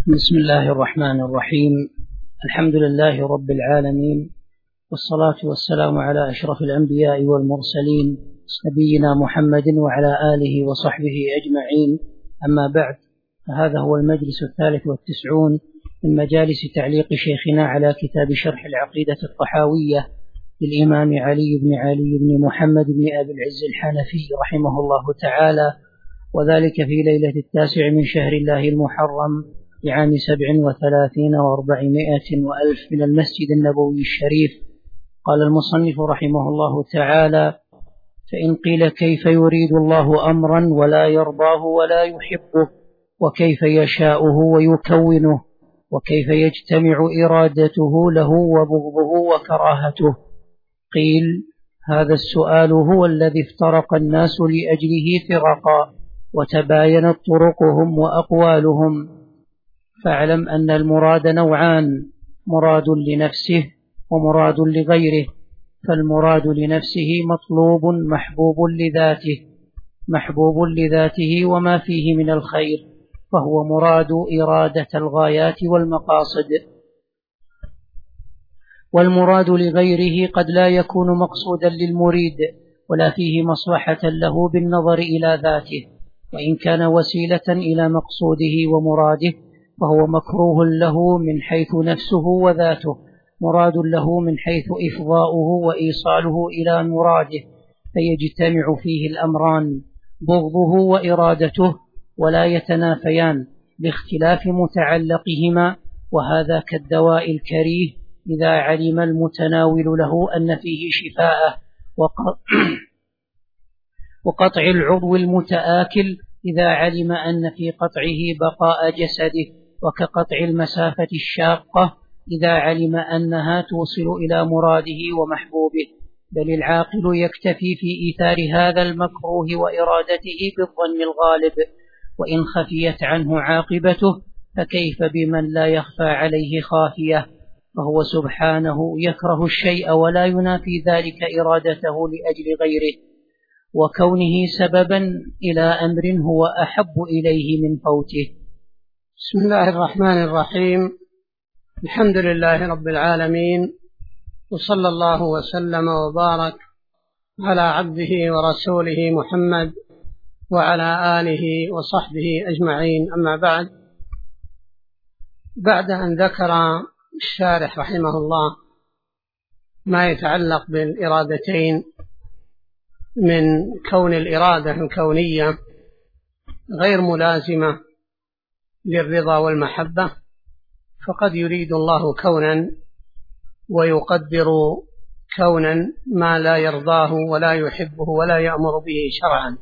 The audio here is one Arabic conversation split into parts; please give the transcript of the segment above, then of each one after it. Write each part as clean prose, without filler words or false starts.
بسم الله الرحمن الرحيم. الحمد لله رب العالمين، والصلاة والسلام على أشرف الأنبياء والمرسلين نبينا محمد وعلى آله وصحبه أجمعين. أما بعد، فهذا هو المجلس 93 من مجالس تعليق شيخنا على كتاب شرح العقيدة الطحاوية للإمام علي بن محمد بن أبي العز الحنفي رحمه الله تعالى، وذلك في ليلة 9 من شهر الله المحرم لعام 37 و400 وألف من المسجد النبوي الشريف. قال المصنف رحمه الله تعالى: فإن قيل كيف يريد الله أمرا ولا يرضاه ولا يحبه، وكيف يشاؤه ويكونه، وكيف يجتمع إرادته له وبغضه وكراهته، قيل: هذا السؤال هو الذي افترق الناس لأجله فرقا، وتباينت طرقهم وأقوالهم. فاعلم أن المراد نوعان: مراد لنفسه ومراد لغيره. فالمراد لنفسه مطلوب محبوب لذاته وما فيه من الخير، فهو مراد إرادة الغايات والمقاصد. والمراد لغيره قد لا يكون مقصودا للمريد ولا فيه مصلحة له بالنظر إلى ذاته، وإن كان وسيلة إلى مقصوده ومراده فهو مكروه له من حيث نفسه وذاته، مراد له من حيث إفضاؤه وإيصاله إلى مراده، فيجتمع فيه الأمران بغضه وإرادته ولا يتنافيان باختلاف متعلقهما. وهذا كالدواء الكريه إذا علم المتناول له أن فيه شفاءه، وقطع العضو المتآكل إذا علم أن في قطعه بقاء جسده، وكقطع المسافة الشاقة إذا علم أنها توصل إلى مراده ومحبوبه. بل العاقل يكتفي في إيثار هذا المكروه وإرادته بالظن الغالب، وإن خفيت عنه عاقبته فكيف بمن لا يخفى عليه خافية، فهو سبحانه يكره الشيء ولا ينافي ذلك إرادته لأجل غيره، وكونه سببا إلى أمر هو أحب إليه من فوته. بسم الله الرحمن الرحيم. الحمد لله رب العالمين، وصلى الله وسلم وبارك على عبده ورسوله محمد وعلى آله وصحبه أجمعين. أما بعد أن ذكر الشارح رحمه الله ما يتعلق بالإرادتين من كون الإرادة الكونية غير ملازمة للرضا والمحبة، فقد يريد الله كونا ويقدر كونا ما لا يرضاه ولا يحبه ولا يأمر به شرعا.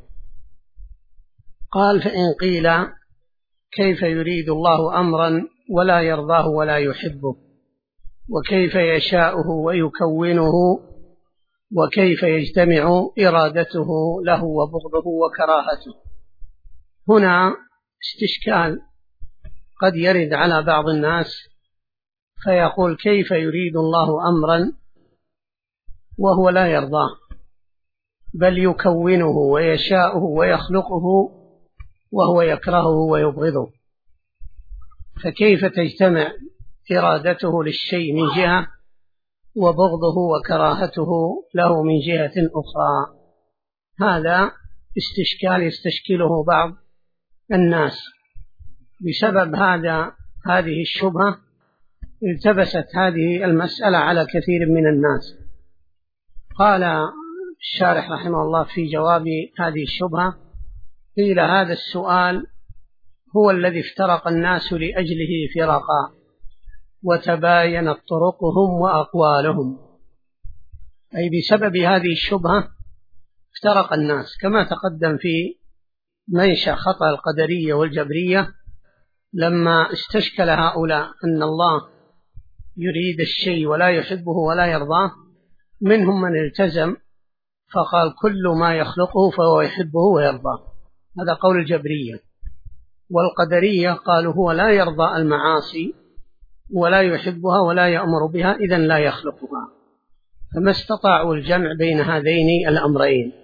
قال: فإن قيل كيف يريد الله أمرا ولا يرضاه ولا يحبه، وكيف يشاؤه ويكونه، وكيف يجتمع إرادته له وبغضه وكراهته. هنا استشكال قد يرد على بعض الناس فيقول: كيف يريد الله أمرا وهو لا يرضاه، بل يكونه ويشاؤه ويخلقه وهو يكرهه ويبغضه، فكيف تجتمع إرادته للشيء من جهة وبغضه وكراهته له من جهة أخرى؟ هذا استشكال يستشكله بعض الناس. بسبب هذه الشبهة التبست هذه المسألة على كثير من الناس. قال الشارح رحمه الله في جواب هذه الشبهة: قيل هذا السؤال هو الذي افترق الناس لأجله فرقا، وتباينت طرقهم وأقوالهم. أي بسبب هذه الشبهة افترق الناس، كما تقدم في منشأ خطأ القدرية والجبرية لما استشكل هؤلاء أن الله يريد الشيء ولا يحبه ولا يرضاه. منهم من التزم فقال: كل ما يخلقه فهو يحبه ويرضاه. هذا قول الجبرية. والقدرية قالوا: هو لا يرضى المعاصي ولا يحبها ولا يأمر بها، إذن لا يخلقها. فما استطاعوا الجمع بين هذين الأمرين.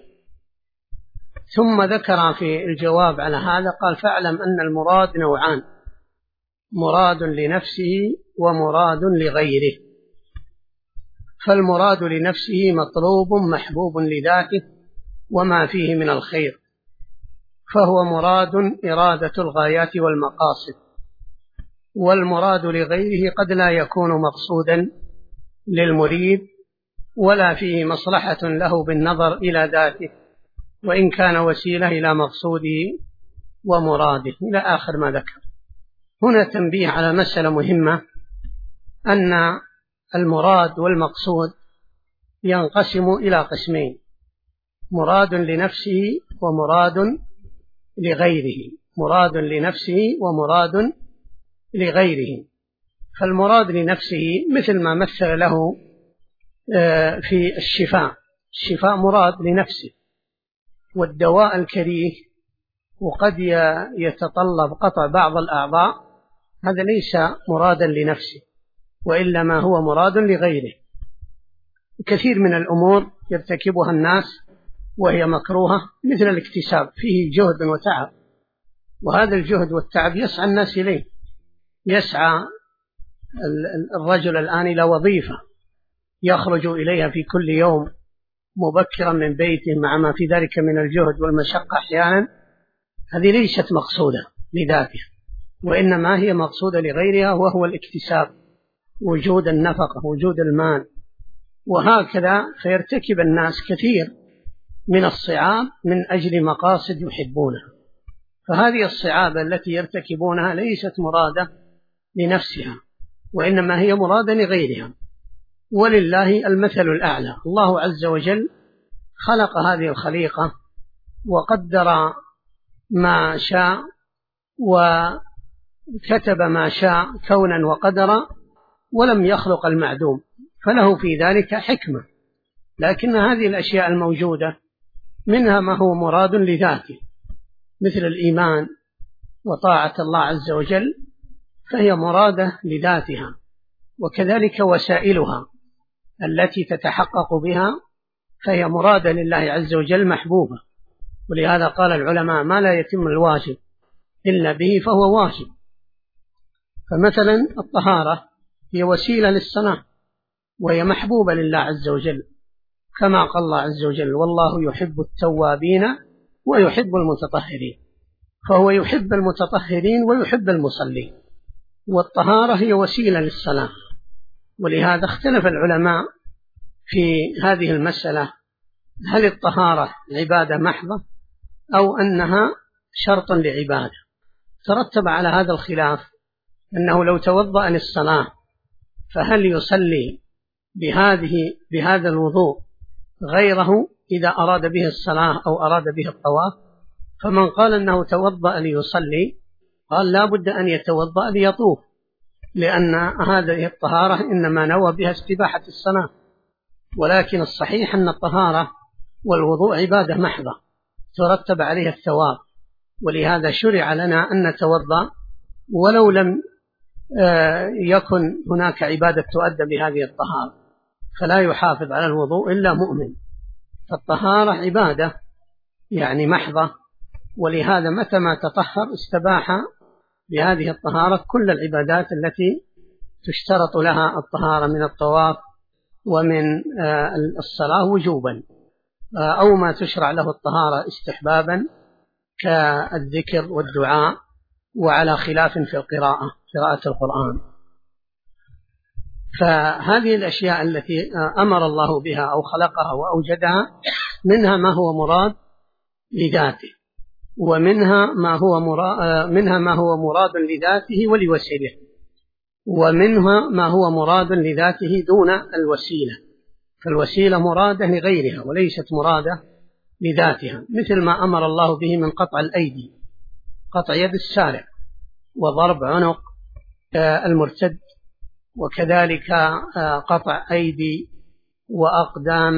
ثم ذكر في الجواب على هذا قال: فاعلم أن المراد نوعان: مراد لنفسه ومراد لغيره. فالمراد لنفسه مطلوب محبوب لذاته وما فيه من الخير، فهو مراد إرادة الغايات والمقاصد. والمراد لغيره قد لا يكون مقصودا للمريد ولا فيه مصلحة له بالنظر إلى ذاته، وإن كان وسيلة إلى مقصوده ومراده، إلى آخر ما ذكر. هنا تنبيه على مسألة مهمة، أن المراد والمقصود ينقسم إلى قسمين: مراد لنفسه ومراد لغيره. مراد لنفسه ومراد لغيره. فالمراد لنفسه مثل ما مثل له في الشفاء. الشفاء مراد لنفسه، والدواء الكريه وقد يتطلب قطع بعض الأعضاء، هذا ليس مرادا لنفسه، وإلا ما هو مراد لغيره. كثير من الأمور يرتكبها الناس وهي مكروهة، مثل الاكتساب، فيه جهد وتعب، وهذا الجهد والتعب يسعى الناس إليه. يسعى الرجل الآن إلى وظيفة يخرج إليها في كل يوم مبكرا من بيته، مع ما في ذلك من الجهد والمشقة أحيانا. هذه ليست مقصودة لذاتها، وإنما هي مقصودة لغيرها، وهو الاكتساب، وجود النفقة، وجود المال، وهكذا. فيرتكب الناس كثير من الصعاب من أجل مقاصد يحبونها. فهذه الصعاب التي يرتكبونها ليست مرادة لنفسها، وإنما هي مرادة لغيرها. ولله المثل الأعلى. الله عز وجل خلق هذه الخليقة وقدر ما شاء وكتب ما شاء كونا وقدرا، ولم يخلق المعدوم، فله في ذلك حكمة. لكن هذه الأشياء الموجودة منها ما هو مراد لذاته، مثل الإيمان وطاعة الله عز وجل، فهي مرادة لذاتها. وكذلك وسائلها التي تتحقق بها فهي مرادة لله عز وجل محبوبة. ولهذا قال العلماء: ما لا يتم الواجب إلا به فهو واجب. فمثلا الطهارة هي وسيلة للصلاة، وهي محبوبة لله عز وجل، كما قال الله عز وجل: والله يحب التوابين ويحب المتطهرين. فهو يحب المتطهرين ويحب المصلين، والطهارة هي وسيلة للصلاة. ولهذا اختلف العلماء في هذه المسألة: هل الطهارة عبادة محضة أو أنها شرط لعبادة؟ ترتب على هذا الخلاف أنه لو توضأ للصلاة فهل يصلي بهذا الوضوء غيره إذا أراد به الصلاة أو أراد به الطواف؟ فمن قال أنه توضأ ليصلي قال لا بد أن يتوضأ ليطوف، لأن هذه الطهارة إنما نوى بها استباحة الصلاة. ولكن الصحيح أن الطهارة والوضوء عبادة محضة ترتب عليها الثواب، ولهذا شرع لنا أن نتوضأ ولو لم يكن هناك عبادة تؤدى بهذه الطهارة، فلا يحافظ على الوضوء إلا مؤمن. فالطهارة عبادة يعني محضة، ولهذا متى ما تطهر استباح بهذه الطهارة كل العبادات التي تشترط لها الطهارة من الطواف ومن الصلاة وجوبا، أو ما تشرع له الطهارة استحبابا كالذكر والدعاء، وعلى خلاف في قراءة القرآن. فهذه الأشياء التي أمر الله بها أو خلقها وأوجدها منها ما هو مراد لذاته، ومنها ما هو مراد لذاته ولوسيله، ومنها ما هو مراد لذاته دون الوسيلة. فالوسيلة مرادة لغيرها وليست مرادة لذاتها، مثل ما أمر الله به من قطع الأيدي، قطع يد السارق، وضرب عنق المرتد، وكذلك قطع أيدي وأقدام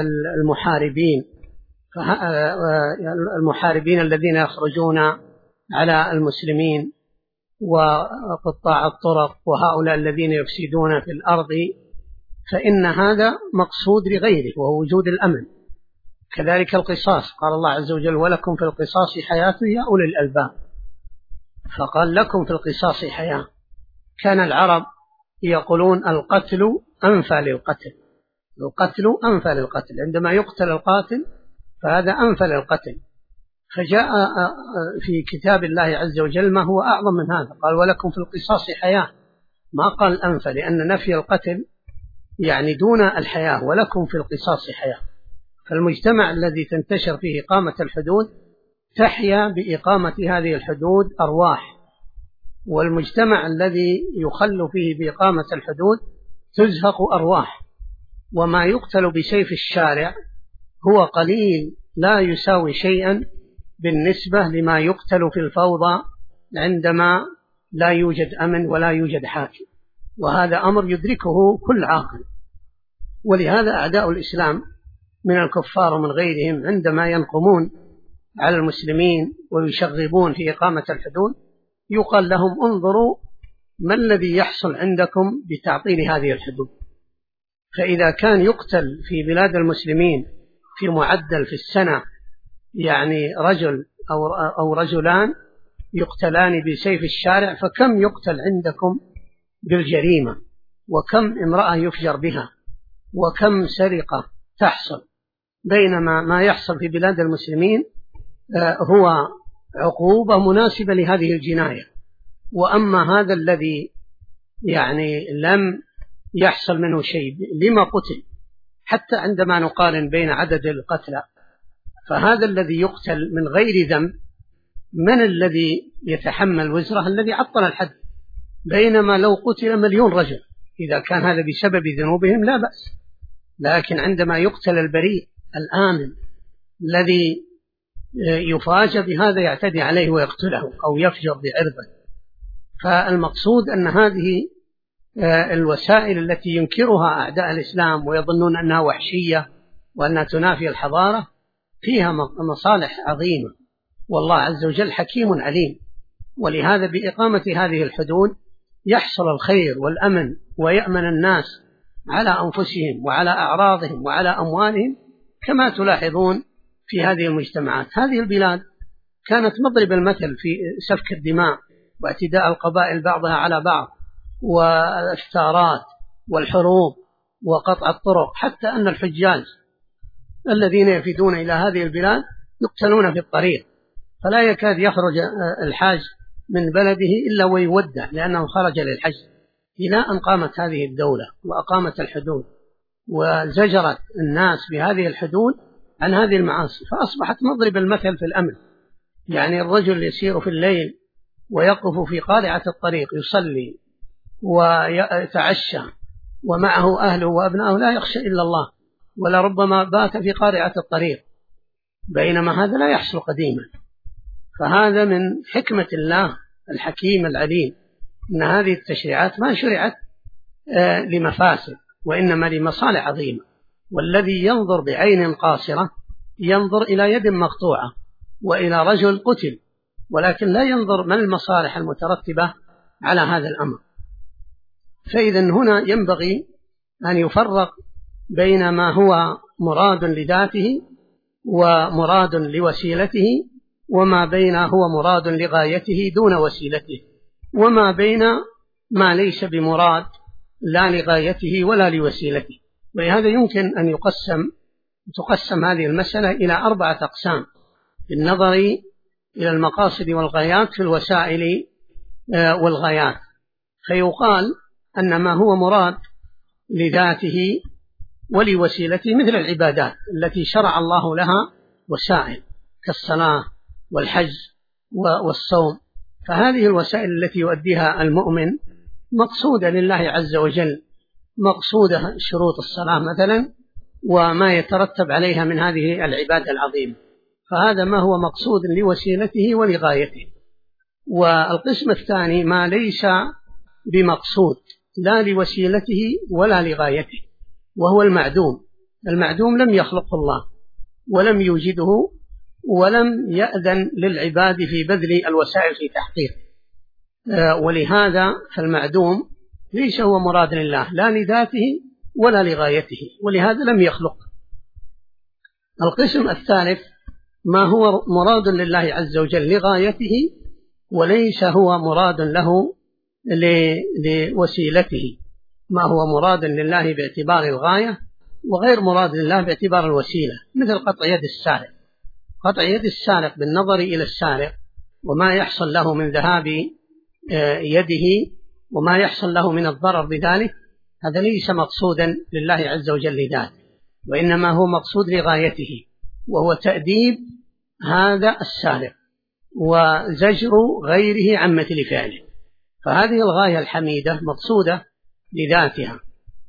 المحاربين الذين يخرجون على المسلمين، وقطاع الطرق، وهؤلاء الذين يفسدون في الأرض، فإن هذا مقصود لغيره وهو وجود الأمن. كذلك القصاص، قال الله عز وجل: ولكم في القصاص حياة يا أولي الألباب، فقال لكم في القصاص حياة، كان العرب يقولون القتل أنفى للقتل، القتل أنفى للقتل، عندما يقتل القاتل فهذا أنفى للقتل. فجاء في كتاب الله عز وجل ما هو أعظم من هذا، قال ولكم في القصاص حياة، ما قال أنفى، لأن نفي القتل يعني دون الحياة، ولكم في القصاص حياة. فالمجتمع الذي تنتشر فيه إقامة الحدود تحيا بإقامة هذه الحدود أرواح، والمجتمع الذي يخل فيه بإقامة الحدود تزهق أرواح. وما يقتل بسيف الشارع هو قليل لا يساوي شيئا بالنسبة لما يقتل في الفوضى عندما لا يوجد أمن ولا يوجد حاكم، وهذا أمر يدركه كل عاقل. ولهذا أعداء الإسلام من الكفار ومن غيرهم عندما ينقمون على المسلمين ويشغبون في إقامة الحدود يقال لهم انظروا ما الذي يحصل عندكم بتعطيل هذه الحدود. فإذا كان يقتل في بلاد المسلمين في معدل في السنة يعني رجل أو رجلان يقتلان بسيف الشارع، فكم يقتل عندكم بالجريمة، وكم امرأة يفجر بها، وكم سرقة تحصل، بينما ما يحصل في بلاد المسلمين هو عقوبة مناسبة لهذه الجناية. وأما هذا الذي يعني لم يحصل منه شيء لما قتل، حتى عندما نقارن بين عدد القتلى فهذا الذي يقتل من غير ذنب من الذي يتحمل وزره؟ الذي عطل الحد. بينما لو قتل 1,000,000 رجل إذا كان هذا بسبب ذنوبهم لا بأس، لكن عندما يقتل البريء الآمن الذي يفاجأ بهذا يعتدي عليه ويقتله أو يفجر بعرضه. فالمقصود أن هذه الوسائل التي ينكرها أعداء الإسلام ويظنون أنها وحشية وأنها تنافي الحضارة فيها مصالح عظيمة، والله عز وجل حكيم عليم. ولهذا بإقامة هذه الحدود يحصل الخير والأمن، ويأمن الناس على أنفسهم وعلى أعراضهم وعلى أموالهم، كما تلاحظون في هذه المجتمعات. هذه البلاد كانت مضرب المثل في سفك الدماء واعتداء القبائل بعضها على بعض والثارات والحروب وقطع الطرق، حتى أن الحجاج الذين يفدون إلى هذه البلاد يقتلون في الطريق، فلا يكاد يخرج الحاج من بلده إلا ويودع لأنه خرج للحج، إلى أن قامت هذه الدولة وأقامت الحدود وزجرت الناس بهذه الحدود عن هذه المعاصي، فأصبحت مضرب المثل في الأمن. يعني الرجل يسير في الليل ويقف في قارعة الطريق يصلي ويتعشى ومعه أهله وأبنائه لا يخشى إلا الله، ولربما بات في قارعة الطريق، بينما هذا لا يحصل قديما. فهذا من حكمة الله الحكيم العليم، أن هذه التشريعات ما شرعت لمفاسد وإنما لمصالح عظيمة. والذي ينظر بعين قاصرة ينظر إلى يد مقطوعة وإلى رجل قتل، ولكن لا ينظر ما المصالح المترتبة على هذا الأمر. فإذا هنا ينبغي أن يفرق بين ما هو مراد لذاته ومراد لوسيلته، وما بين هو مراد لغايته دون وسيلته، وما بين ما ليس بمراد لا لغايته ولا لوسيلته. ولهذا يمكن أن تقسم هذه المسألة إلى 4 أقسام بالنظر إلى المقاصد والغايات في الوسائل والغايات. فيقال أن ما هو مراد لذاته ولوسيلته مثل العبادات التي شرع الله لها وسائل كالصلاة والحج والصوم، فهذه الوسائل التي يؤديها المؤمن مقصودة لله عز وجل، مقصودة شروط الصلاة مثلا وما يترتب عليها من هذه العبادة العظيمة، فهذا ما هو مقصود لوسيلته ولغايته. والقسم الثاني ما ليس بمقصود لا لوسيلته ولا لغايته، وهو المعدوم. المعدوم لم يخلقه الله ولم يوجده ولم يأذن للعباد في بذل الوسائل في تحقيقه، ولهذا فالمعدوم ليس هو مراد لله لا لذاته ولا لغايته، ولهذا لم يخلق. القسم الثالث ما هو مراد لله عز وجل لغايته وليس هو مراد له لوسيلته، ما هو مراد لله باعتبار الغاية وغير مراد لله باعتبار الوسيلة، مثل قطع يد السارق. قطع يد السارق بالنظر إلى السارق وما يحصل له من ذهاب يده وما يحصل له من الضرر بذلك، هذا ليس مقصودا لله عز وجل لذاته، وإنما هو مقصود لغايته، وهو تأديب هذا السارق وزجر غيره عن مثل فعله. فهذه الغاية الحميدة مقصودة لذاتها،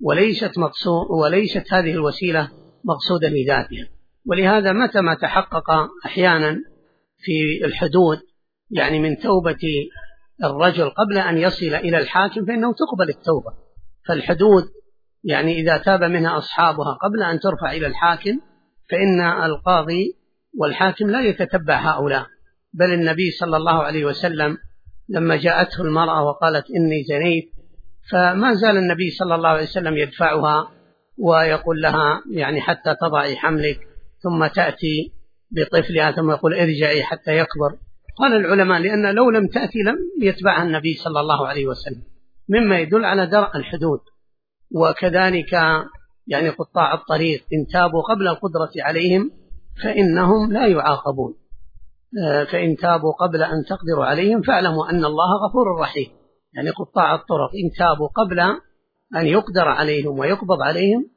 وليست هذه الوسيلة مقصودة لذاتها. ولهذا متى ما تحقق أحيانا في الحدود يعني من توبة الرجل قبل أن يصل إلى الحاكم فإنه تقبل التوبة. فالحدود يعني إذا تاب منها أصحابها قبل أن ترفع إلى الحاكم فإن القاضي والحاكم لا يتتبع هؤلاء، بل النبي صلى الله عليه وسلم لما جاءته المرأة وقالت إني زنيت، فما زال النبي صلى الله عليه وسلم يدفعها ويقول لها يعني حتى تضعي حملك، ثم تأتي بطفلها ثم يقول ارجعي حتى يكبر. قال العلماء لأن لو لم تأتي لم يتبعها النبي صلى الله عليه وسلم، مما يدل على درء الحدود. وكذلك يعني قطاع الطريق إن تابوا قبل القدرة عليهم فإنهم لا يعاقبون، فإن تابوا قبل أن تقدروا عليهم فاعلموا أن الله غفور رحيم. يعني قطاع الطرق إن تابوا قبل أن يقدر عليهم ويقبض عليهم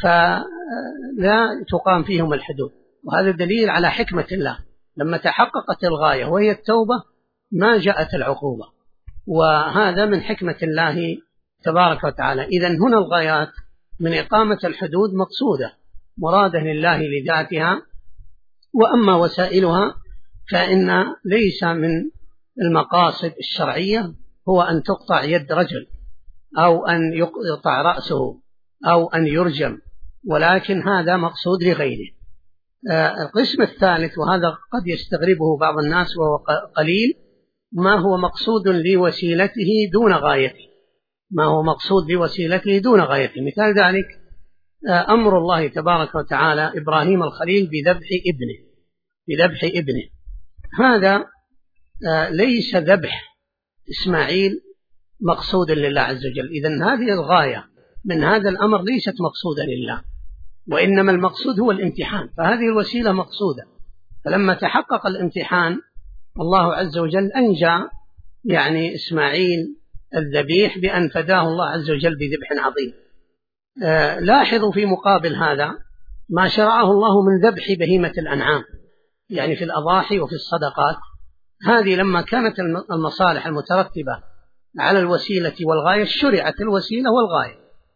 فلا تقام فيهم الحدود. وهذا دليل على حكمة الله، لما تحققت الغاية وهي التوبة ما جاءت العقوبة، وهذا من حكمة الله تبارك وتعالى. إذن هنا الغايات من إقامة الحدود مقصودة مرادة لله لذاتها، وأما وسائلها فإن ليس من المقاصد الشرعية هو أن تقطع يد رجل أو أن يقطع رأسه أو أن يرجم، ولكن هذا مقصود لغيره. القسم الثالث وهذا قد يستغربه بعض الناس وهو قليل، ما هو مقصود لوسيلته دون غايته، ما هو مقصود لوسيلته دون غايته. مثال ذلك أمر الله تبارك وتعالى إبراهيم الخليل بذبح ابنه. هذا ليس ذبح إسماعيل مقصودا لله عز وجل. إذن هذه الغاية من هذا الأمر ليست مقصودة لله، وإنما المقصود هو الامتحان، فهذه الوسيلة مقصودة. فلما تحقق الامتحان الله عز وجل أنجى يعني إسماعيل الذبيح بأن فداه الله عز وجل بذبح عظيم. لاحظوا في مقابل هذا ما شرعه الله من ذبح بهيمة الأنعام، يعني في الأضاحي وفي الصدقات. هذه لما كانت المصالح المترتبة على الوسيلة والغاية شرعت الوسيلة والغاية،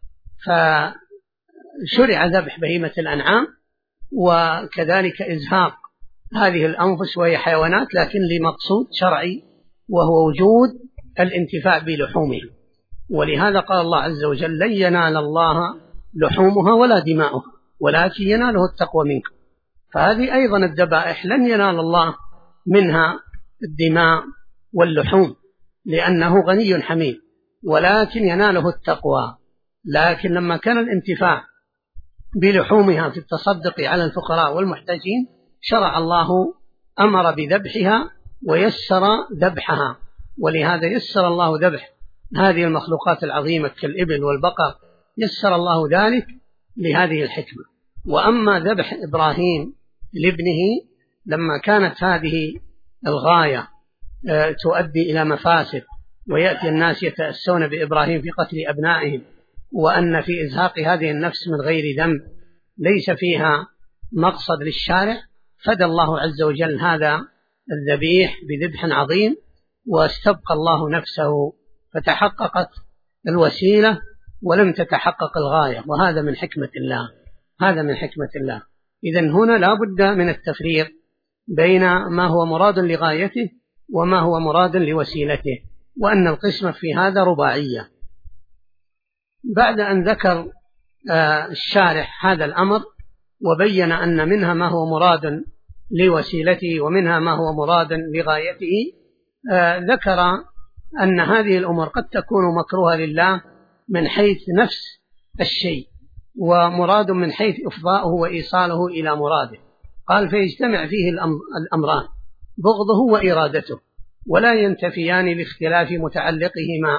فشرع ذبح بهيمة الأنعام، وكذلك إزهاق هذه الأنفس وهي حيوانات لكن لمقصود شرعي وهو وجود الانتفاع بلحومها. ولهذا قال الله عز وجل لن ينال الله لحومها ولا دماؤها ولكن يناله التقوى منكم. فهذه أيضا الذبائح لن ينال الله منها الدماء واللحوم لأنه غني حميد، ولكن يناله التقوى. لكن لما كان الانتفاع بلحومها في التصدق على الفقراء والمحتاجين شرع الله أمر بذبحها ويسر ذبحها، ولهذا يسر الله ذبح هذه المخلوقات العظيمة كالإبل والبقر، يسر الله ذلك لهذه الحكمة. وأما ذبح إبراهيم لابنه لما كانت هذه الغاية تؤدي إلى مفاسد ويأتي الناس يتأسون بإبراهيم في قتل أبنائهم، وأن في إزهاق هذه النفس من غير ذنب ليس فيها مقصد للشارع، فدى الله عز وجل هذا الذبيح بذبح عظيم واستبقى الله نفسه، فتحققت الوسيلة ولم تتحقق الغاية، وهذا من حكمة الله، هذا من حكمة الله. إذن هنا لا بد من التفريق بين ما هو مراد لغايته وما هو مراد لوسيلته، وأن القسمة في هذا رباعية. بعد أن ذكر الشارح هذا الأمر وبين أن منها ما هو مراد لوسيلته ومنها ما هو مراد لغايته، ذكر أن هذه الأمور قد تكون مكروهة لله من حيث نفس الشيء، ومراد من حيث إفضاؤه وإيصاله إلى مراده. قال فيجتمع فيه الأمران بغضه وإرادته ولا ينتفيان باختلاف متعلقهما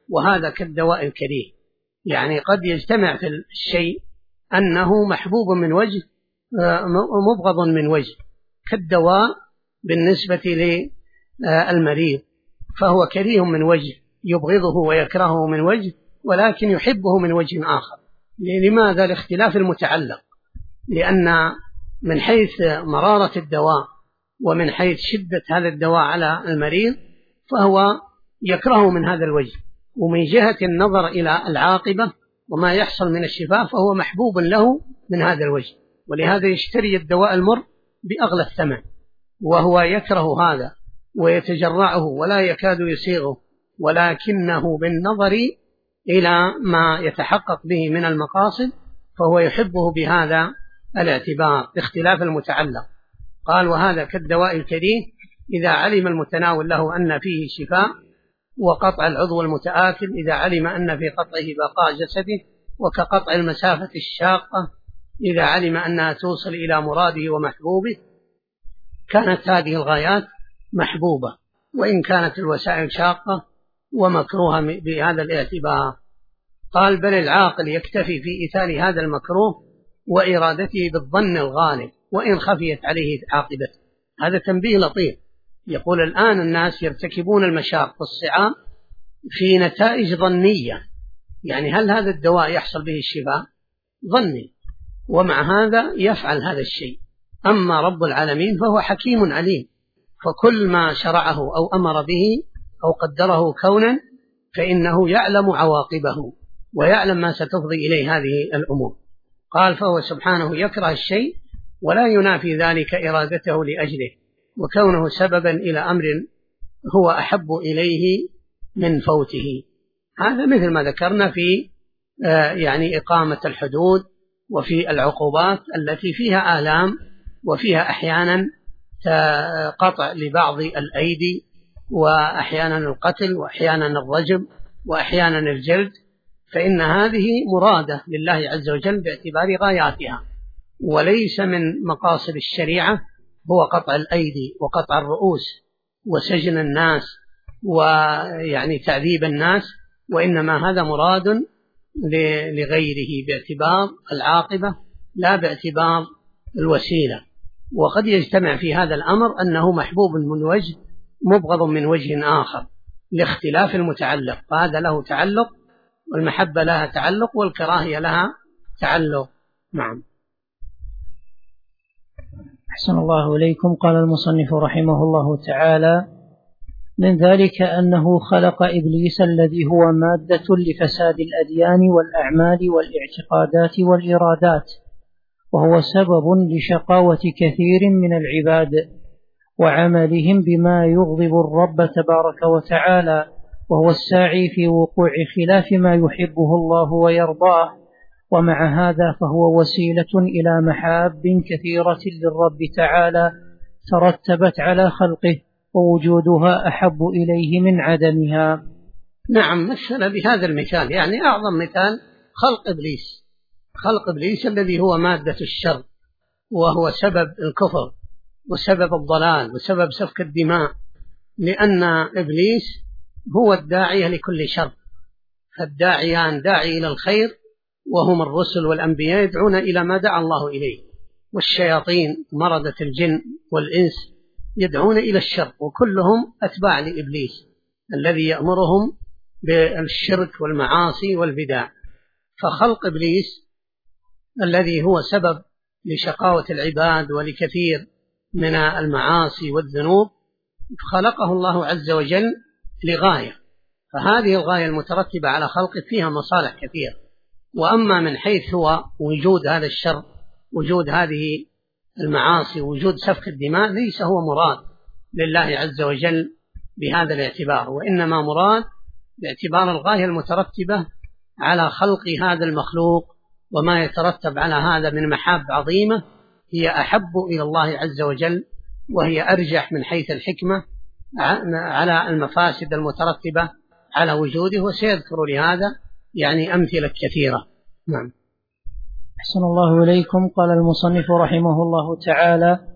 وهذا كالدواء الكريه، يعني قد يجتمع في الشيء أنه محبوب من وجه مبغض من وجه، كالدواء بالنسبة للمريض فهو كريه من وجه، يبغضه ويكرهه من وجه، ولكن يحبه من وجه آخر. لماذا؟ لاختلاف المتعلق، لأن من حيث مرارة الدواء ومن حيث شدة هذا الدواء على المريض فهو يكرهه من هذا الوجه، ومن جهة النظر إلى العاقبة وما يحصل من الشفاء فهو محبوب له من هذا الوجه، ولهذا يشتري الدواء المر بأغلى الثمن، وهو يكره هذا ويتجرعه ولا يكاد يسيغه، ولكنه بالنظر إلى ما يتحقق به من المقاصد فهو يحبه بهذا الاعتبار باختلاف المتعلق. قال وهذا كالدواء الكريه إذا علم المتناول له أن فيه شفاء، وقطع العضو المتآكل إذا علم أن في قطعه بقاء جسده، وكقطع المسافة الشاقة إذا علم أنها توصل إلى مراده ومحبوبه. كانت هذه الغايات محبوبة وإن كانت الوسائل شاقة ومكروهة بهذا الاعتبار. قال بل العاقل يكتفي في إيثار هذا المكروه وإرادته بالظن الغالب وإن خفيت عليه عاقبته. هذا تنبيه لطيف، يقول الآن الناس يرتكبون المشاق والصعاب في نتائج ظنية، يعني هل هذا الدواء يحصل به الشفاء؟ ظني، ومع هذا يفعل هذا الشيء. أما رب العالمين فهو حكيم عليم، فكل ما شرعه أو أمر به أو قدره كونا فإنه يعلم عواقبه ويعلم ما ستفضي إليه هذه الأمور. قال فهو سبحانه يكره الشيء ولا ينافي ذلك إرادته لأجله، وكونه سببا إلى أمر هو أحب إليه من فوته. هذا مثل ما ذكرنا في يعني إقامة الحدود وفي العقوبات التي فيها آلام وفيها أحيانا قطع لبعض الأيدي وأحيانا القتل وأحيانا الرجم وأحيانا الجلد، فإن هذه مرادة لله عز وجل باعتبار غاياتها، وليس من مقاصد الشريعة هو قطع الأيدي وقطع الرؤوس وسجن الناس ويعني تعذيب الناس، وإنما هذا مراد لغيره باعتبار العاقبة لا باعتبار الوسيلة. وقد يجتمع في هذا الأمر أنه محبوب من وجه مبغض من وجه آخر لاختلاف المتعلق، فهذا له تعلق والمحبة لها تعلق والكراهية لها تعلق. نعم. أحسن الله إليكم. قال المصنف رحمه الله تعالى من ذلك أنه خلق إبليس الذي هو مادة لفساد الأديان والأعمال والاعتقادات والإرادات، وهو سبب لشقاوة كثير من العباد وعملهم بما يغضب الرب تبارك وتعالى، وهو الساعي في وقوع خلاف ما يحبه الله ويرضاه، ومع هذا فهو وسيلة إلى محاب كثيرة للرب تعالى ترتبت على خلقه، ووجودها أحب إليه من عدمها. نعم، مثل بهذا المثال، يعني أعظم مثال خلق إبليس الذي هو مادة الشر، وهو سبب الكفر وسبب الضلال وسبب سفك الدماء، لأن إبليس هو الداعية لكل شر، فالداعيان داعي إلى الخير وهم الرسل والأنبياء يدعون إلى ما دعا الله إليه، والشياطين مردة الجن والإنس يدعون إلى الشر، وكلهم أتباع لإبليس الذي يأمرهم بالشرك والمعاصي والبدع. فخلق إبليس الذي هو سبب لشقاوة العباد ولكثير من المعاصي والذنوب خلقه الله عز وجل لغاية، فهذه الغاية المترتبة على خلقه فيها مصالح كثيرة. وأما من حيث هو وجود هذا الشر، وجود هذه المعاصي، وجود سفك الدماء، ليس هو مراد لله عز وجل بهذا الاعتبار، وإنما مراد باعتبار الغاية المترتبة على خلق هذا المخلوق وما يترتب على هذا من محاب عظيمة هي أحب إلى الله عز وجل، وهي أرجح من حيث الحكمة على المفاسد المترتبة على وجوده، وسيذكر لهذا يعني أمثلة كثيرة. نعم. أحسن الله إليكم. قال المصنف رحمه الله تعالى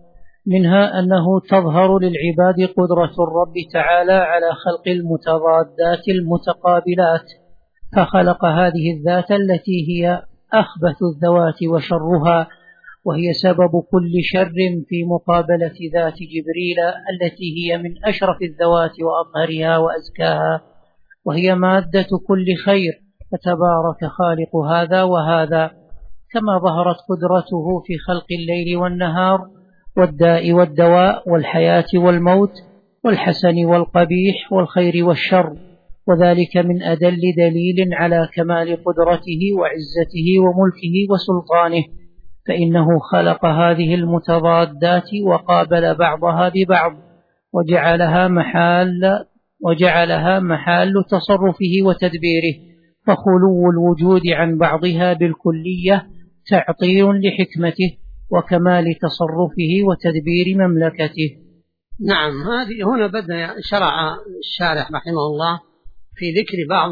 منها أنه تظهر للعباد قدرة الرب تعالى على خلق المتضادات المتقابلات، فخلق هذه الذات التي هي أخبث الذوات وشرها، وهي سبب كل شر في مقابلة ذات جبريل التي هي من أشرف الذوات وأطهرها وأزكاها، وهي مادة كل خير، فتبارك خالق هذا وهذا. كما ظهرت قدرته في خلق الليل والنهار والداء والدواء والحياة والموت والحسن والقبيح والخير والشر، وذلك من أدل دليل على كمال قدرته وعزته وملكه وسلطانه، فإنه خلق هذه المتضادات وقابل بعضها ببعض وجعلها محال تصرفه وتدبيره، فخلو الوجود عن بعضها بالكلية تعطيل لحكمته وكمال تصرفه وتدبير مملكته. نعم، هذه هنا بدأ شرع الشارح رحمه الله في ذكر بعض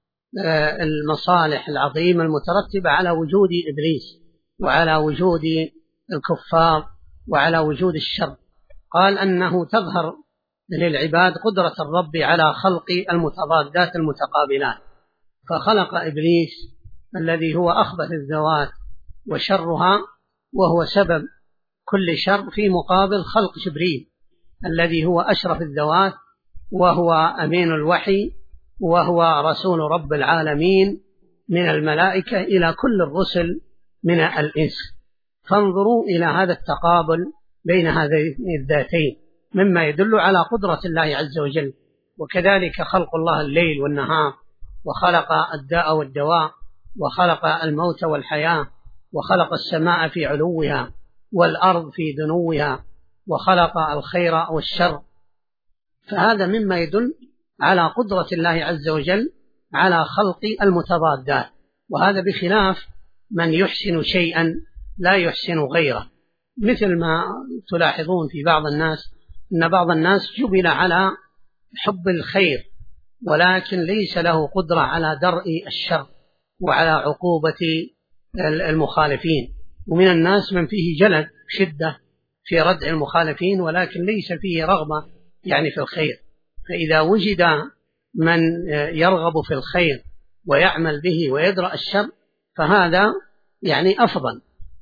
المصالح العظيمة المترتبة على وجود إبليس وعلى وجود الكفار وعلى وجود الشر. قال أنه تظهر للعباد قدرة الرب على خلق المتضادات المتقابلات، فخلق إبليس الذي هو أخبث الذوات وشرها، وهو سبب كل شر، في مقابل خلق جبريل الذي هو أشرف الذوات، وهو أمين الوحي، وهو رسول رب العالمين من الملائكة إلى كل الرسل من الإنس. فانظروا إلى هذا التقابل بين هذين الذاتين مما يدل على قدرة الله عز وجل. وكذلك خلق الله الليل والنهار، وخلق الداء والدواء، وخلق الموت والحياة، وخلق السماء في علوها والأرض في دنوها، وخلق الخير والشر. فهذا مما يدل على قدرة الله عز وجل على خلق المتضادات، وهذا بخلاف من يحسن شيئا لا يحسن غيره، مثل ما تلاحظون في بعض الناس أن بعض الناس جبل على حب الخير ولكن ليس له قدرة على درء الشر وعلى عقوبة المخالفين، ومن الناس من فيه جلد شدة في ردع المخالفين ولكن ليس فيه رغبة يعني في الخير. فإذا وجد من يرغب في الخير ويعمل به ويدرأ الشر فهذا يعني أفضل.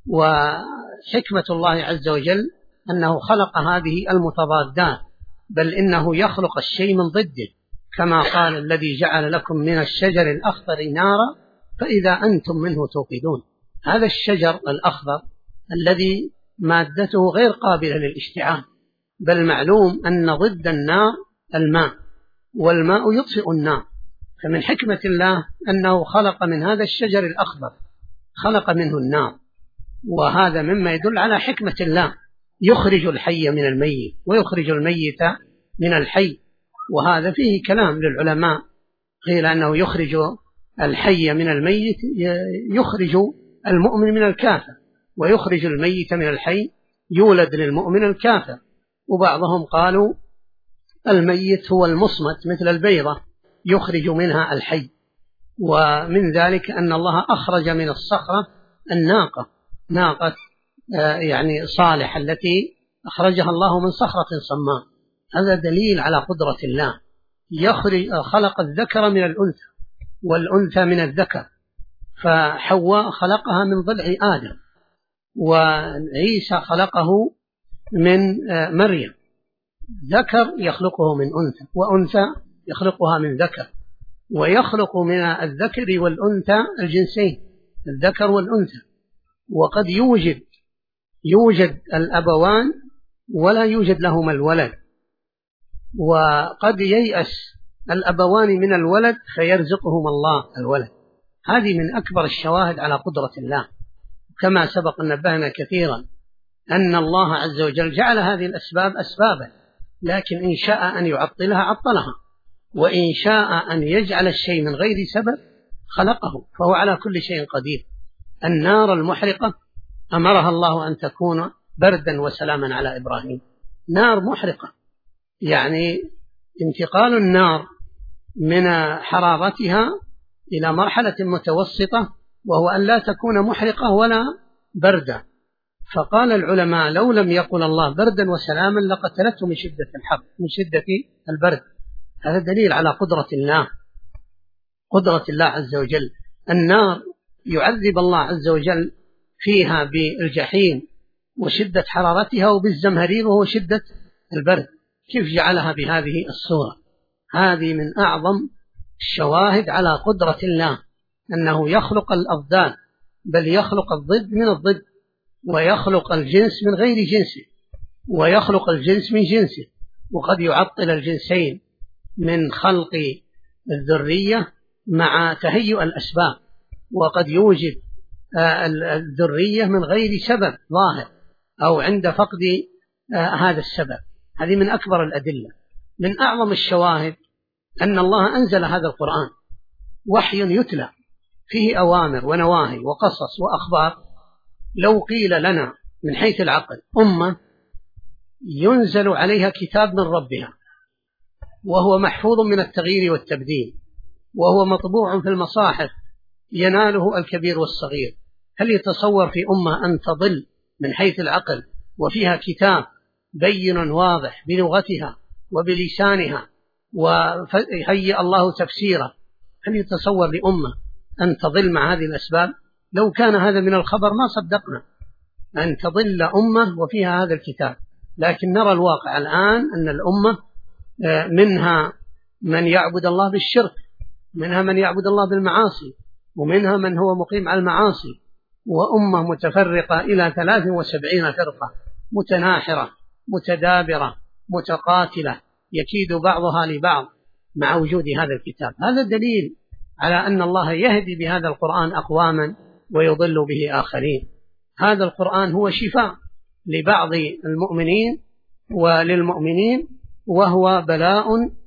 وحكمة الله عز وجل أنه خلق هذه المتضادات، بل إنه يخلق الشيء من ضده، كما قال الذي جعل لكم من الشجر الأخضر نارا فإذا أنتم منه توقدون. هذا الشجر الأخضر الذي مادته غير قابلة للاشتعال، بل معلوم أن ضد النار الماء، والماء يطفئ النار. فمن حكمة الله أنه خلق من هذا الشجر الأخضر خلق منه النار، وهذا مما يدل على حكمة الله، يخرج الحي من الميت ويخرج الميت من الحي. وهذا فيه كلام للعلماء، قيل أنه يخرج الحي من الميت، يخرج المؤمن من الكافر، ويخرج الميت من الحي، يولد للمؤمن الكافر. وبعضهم قالوا الميت هو المصمت مثل البيضة يخرج منها الحي. ومن ذلك أن الله أخرج من الصخرة ناقة يعني صالح التي أخرجها الله من صخرة صماء. هذا دليل على قدرة الله. خلق الذكر من الأنثى والأنثى من الذكر، فحواء خلقها من ضلع آدم، وعيسى خلقه من مريم. ذكر يخلقه من أنثى، وأنثى يخلقها من ذكر، ويخلق من الذكر والأنثى الجنسين الذكر والأنثى. وقد يوجد الأبوان ولا يوجد لهما الولد، وقد ييأس الأبوان من الولد فيرزقهم الله الولد. هذه من أكبر الشواهد على قدرة الله. كما سبق نبهنا كثيرا أن الله عز وجل جعل هذه الأسباب أسبابا، لكن إن شاء أن يعطلها عطلها، وإن شاء أن يجعل الشيء من غير سبب خلقه، فهو على كل شيء قدير. النار المحرقة أمرها الله أن تكون بردا وسلاما على إبراهيم، نار محرقة، يعني انتقال النار من حرارتها إلى مرحلة متوسطة، وهو أن لا تكون محرقة ولا بردة. فقال العلماء لو لم يقل الله بردا وسلاما لقتلته من شدة الحر، من شدة البرد. هذا دليل على قدرة الله، قدرة الله عز وجل. النار يعذب الله عز وجل فيها بالجحيم وشدة حرارتها، وبالزمهرير وهو شدة البرد. كيف جعلها بهذه الصورة؟ هذه من أعظم الشواهد على قدرة الله، أنه يخلق الأضداد، بل يخلق الضد من الضد، ويخلق الجنس من غير جنسه، ويخلق الجنس من جنسه، وقد يعطل الجنسين من خلق الذرية مع تهيؤ الأسباب، وقد يوجد الذرية من غير سبب ظاهر أو عند فقد هذا السبب. هذه من أكبر الأدلة. من أعظم الشواهد أن الله أنزل هذا القرآن وحي يتلى فيه أوامر ونواهي وقصص وأخبار. لو قيل لنا من حيث العقل أمة ينزل عليها كتاب من ربها، وهو محفوظ من التغيير والتبديل، وهو مطبوع في المصاحف يناله الكبير والصغير، هل يتصور في أمة أن تضل من حيث العقل وفيها كتاب بين واضح بلغتها وبلسانها وهيئ الله تفسيره؟ هل يتصور لأمة أن تضل مع هذه الأسباب؟ لو كان هذا من الخبر ما صدقنا أن تضل أمة وفيها هذا الكتاب. لكن نرى الواقع الآن أن الأمة منها من يعبد الله بالشرك، منها من يعبد الله بالمعاصي، ومنها من هو مقيم على المعاصي، وأمة متفرقة إلى 73 فرقة متناحرة متدابرة متقاتلة يكيد بعضها لبعض مع وجود هذا الكتاب. هذا دليل على أن الله يهدي بهذا القرآن أقواما ويضل به آخرين. هذا القرآن هو شفاء لبعض المؤمنين وللمؤمنين، وهو بلاء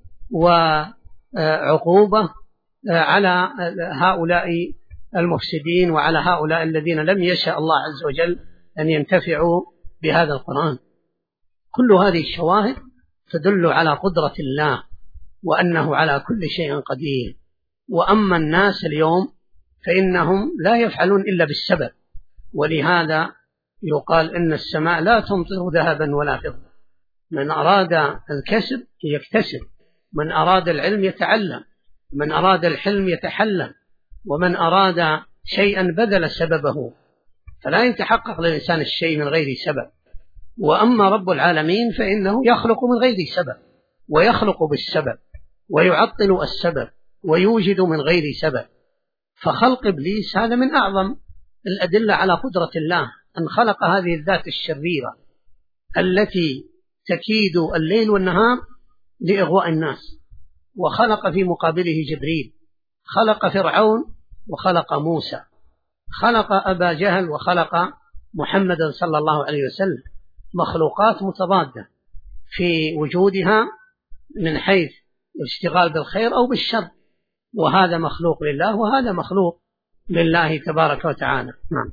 وعقوبة على هؤلاء المفسدين وعلى هؤلاء الذين لم يشاء الله عز وجل أن ينتفعوا بهذا القرآن. كل هذه الشواهد تدل على قدرة الله وأنه على كل شيء قدير. وأما الناس اليوم فإنهم لا يفعلون إلا بالسبب، ولهذا يقال إن السماء لا تمطر ذهبا ولا فضة. من أراد الكسب يكتسب، من أراد العلم يتعلم، من أراد الحلم يتحلم، ومن أراد شيئا بذل سببه، فلا يتحقق للإنسان الشيء من غير سبب. وأما رب العالمين فإنه يخلق من غير سبب ويخلق بالسبب ويعطل السبب ويوجد من غير سبب. فخلق إبليس هذا من أعظم الأدلة على قدرة الله، أن خلق هذه الذات الشريرة التي تكيد الليل والنهار لإغواء الناس، وخلق في مقابله جبريل، خلق فرعون وخلق موسى، خلق أبا جهل وخلق محمدا صلى الله عليه وسلم، مخلوقات متضادة في وجودها من حيث الاشتغال بالخير أو بالشر، وهذا مخلوق لله وهذا مخلوق لله تبارك وتعالى. نعم.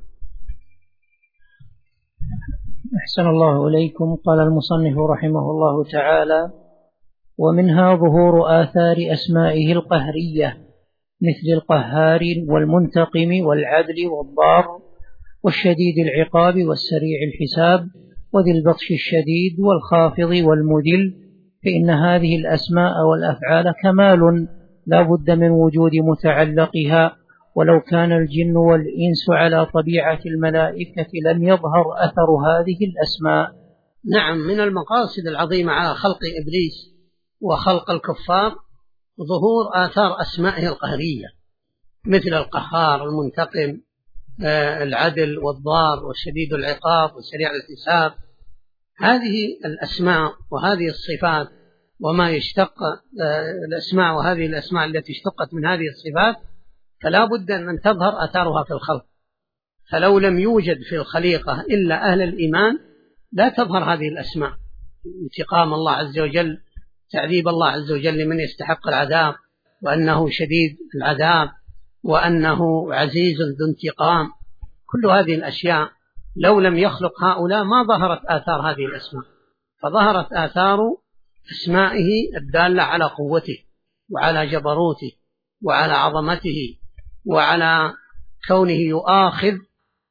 أحسن الله إليكم. قال المصنف رحمه الله تعالى: ومنها ظهور آثار أسمائه القهرية مثل القهار والمنتقم والعدل والضار والشديد العقاب والسريع الحساب وذي البطش الشديد والخافض والمذل، فإن هذه الأسماء والأفعال كمال لا بد من وجود متعلقها، ولو كان الجن والإنس على طبيعة الملائكة لم يظهر أثر هذه الأسماء. نعم، من المقاصد العظيمة على خلق إبليس وخلق الكفار ظهور آثار أسمائه القهرية مثل القهار المنتقم العدل والضار والشديد العقاب والسريع الحساب. هذه الأسماء وهذه الصفات وما يشتق الأسماء وهذه الأسماء التي اشتقت من هذه الصفات فلا بد أن تظهر آثارها في الخلق. فلو لم يوجد في الخليقة إلا أهل الإيمان لا تظهر هذه الأسماء. انتقام الله عز وجل، تعذيب الله عز وجل لمن يستحق العذاب، وأنه شديد العذاب، وأنه عزيز ذو انتقام. كل هذه الأشياء لو لم يخلق هؤلاء ما ظهرت آثار هذه الأسماء، فظهرت آثار أسمائه الدالة على قوته وعلى جبروته وعلى عظمته وعلى كونه يؤاخذ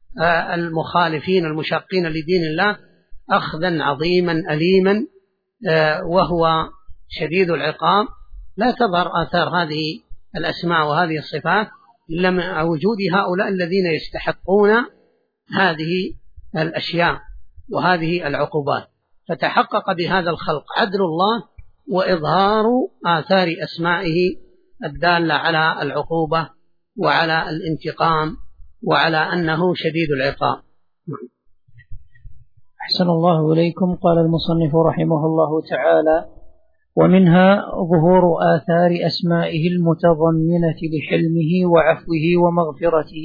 المخالفين المشاقين لدين الله أخذا عظيما أليما وهو شديد العقاب. لا تظهر آثار هذه الأسماء وهذه الصفات إلا مع وجود هؤلاء الذين يستحقون هذه الأشياء وهذه العقوبات. فتحقق بهذا الخلق عدل الله وإظهار آثار أسمائه الدالة على العقوبة وعلى الانتقام وعلى أنه شديد العقاب. أحسن الله إليكم. قال المصنف رحمه الله تعالى: ومنها ظهور آثار أسمائه المتضمنة لحلمه وعفوه ومغفرته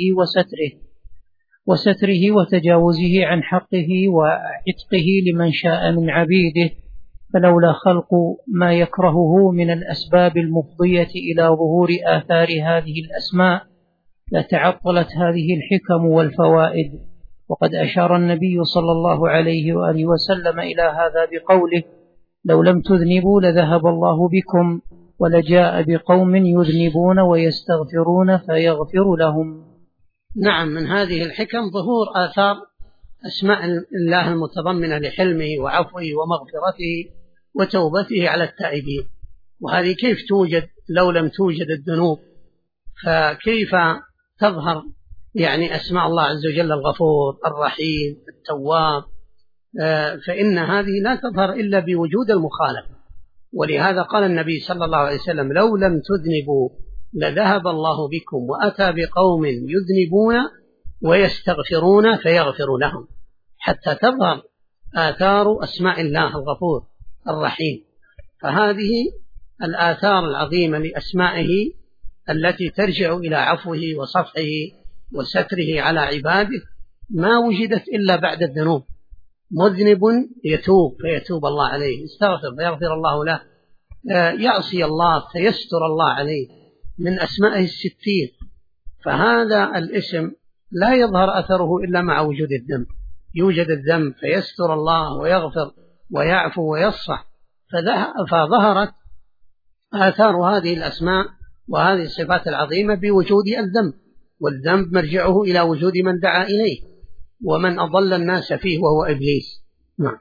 وستره وتجاوزه عن حقه وعتقه لمن شاء من عبيده، فلولا خلق ما يكرهه من الأسباب المفضية إلى ظهور آثار هذه الأسماء لتعطلت هذه الحكم والفوائد. وقد أشار النبي صلى الله عليه وآله وسلم إلى هذا بقوله: لو لم تذنبوا لذهب الله بكم ولجاء بقوم يذنبون ويستغفرون فيغفر لهم. نعم، من هذه الحكم ظهور آثار أسماء الله المتضمنة لحلمه وعفوه ومغفرته وتوبته على التائبين. وهذه كيف توجد لو لم توجد الذنوب؟ فكيف تظهر يعني أسماء الله عز وجل الغفور الرحيم التواب؟ فإن هذه لا تظهر إلا بوجود المخالفة. ولهذا قال النبي صلى الله عليه وسلم: لو لم تذنبوا لذهب الله بكم وأتى بقوم يذنبون ويستغفرون فيغفر لهم، حتى تظهر آثار أسماء الله الغفور الرحيم. فهذه الآثار العظيمة لأسمائه التي ترجع إلى عفوه وصفحه وستره على عباده ما وجدت إلا بعد الذنوب. مذنب يتوب فيتوب الله عليه، يستغفر فيغفر الله له، يعصي الله فيستر الله عليه، من أسمائه الستين. فهذا الاسم لا يظهر أثره إلا مع وجود الذنب. يوجد الذنب فيستر الله ويغفر ويعفو ويصفح، فظهرت آثار هذه الأسماء وهذه الصفات العظيمة بوجود الذنب، والذنب مرجعه إلى وجود من دعا إليه ومن أضل الناس فيه وهو إبليس. نعم.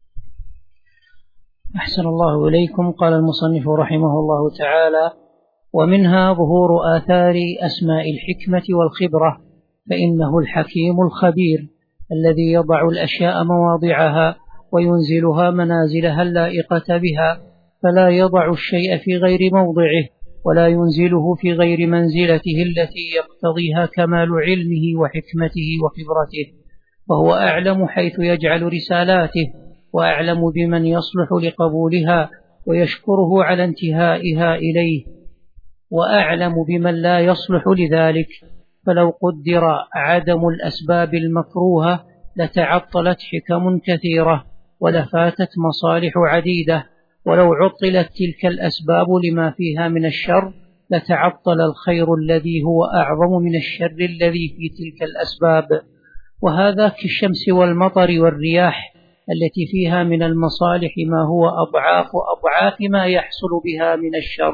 أحسن الله إليكم. قال المصنف رحمه الله تعالى: ومنها ظهور آثار أسماء الحكمة والخبرة، فإنه الحكيم الخبير الذي يضع الأشياء مواضعها وينزلها منازلها اللائقة بها، فلا يضع الشيء في غير موضعه ولا ينزله في غير منزلته التي يقتضيها كمال علمه وحكمته وخبرته، فهو أعلم حيث يجعل رسالاته، وأعلم بمن يصلح لقبولها ويشكره على انتهائها إليه، وأعلم بمن لا يصلح لذلك. فلو قدر عدم الأسباب المكروهة لتعطلت حكم كثيرة ولفاتت مصالح عديدة، ولو عطلت تلك الأسباب لما فيها من الشر لتعطل الخير الذي هو أعظم من الشر الذي في تلك الأسباب. وهذا كالشمس والمطر والرياح التي فيها من المصالح ما هو أضعاف ما يحصل بها من الشر.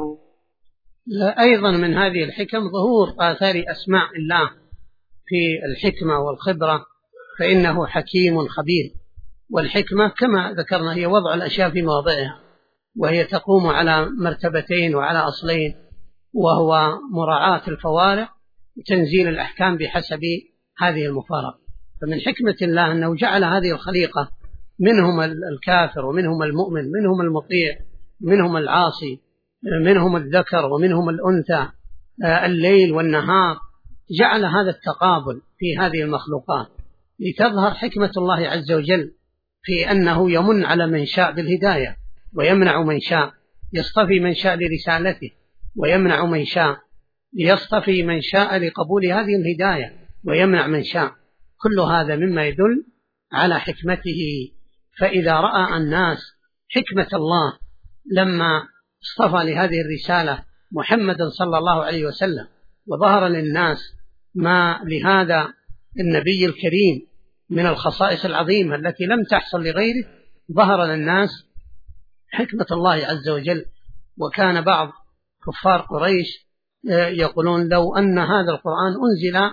أيضا من هذه الحكم ظهور آثار أسماء الله في الحكمة والخبرة، فإنه حكيم خبير. والحكمة كما ذكرنا هي وضع الأشياء في مواضعها، وهي تقوم على مرتبتين وعلى أصلين، وهو مراعاة الفوارق وتنزيل الأحكام بحسب هذه المفارقة. فمن حكمة الله أنه جعل هذه الخليقة منهم الكافر ومنهم المؤمن، منهم المطيع منهم العاصي، منهم الذكر ومنهم الأنثى، الليل والنهار. جعل هذا التقابل في هذه المخلوقات لتظهر حكمة الله عز وجل في أنه يمن على من شاء بالهداية ويمنع من شاء، يصطفي من شاء لرسالته ويمنع من شاء، يصطفي من شاء لقبول هذه الهداية ويمنع من شاء. كل هذا مما يدل على حكمته. فإذا رأى الناس حكمة الله لما اصطفى لهذه الرسالة محمدا صلى الله عليه وسلم، وظهر للناس ما لهذا النبي الكريم من الخصائص العظيمة التي لم تحصل لغيره، ظهر للناس حكمة الله عز وجل. وكان بعض كفار قريش يقولون: لو أن هذا القرآن أنزل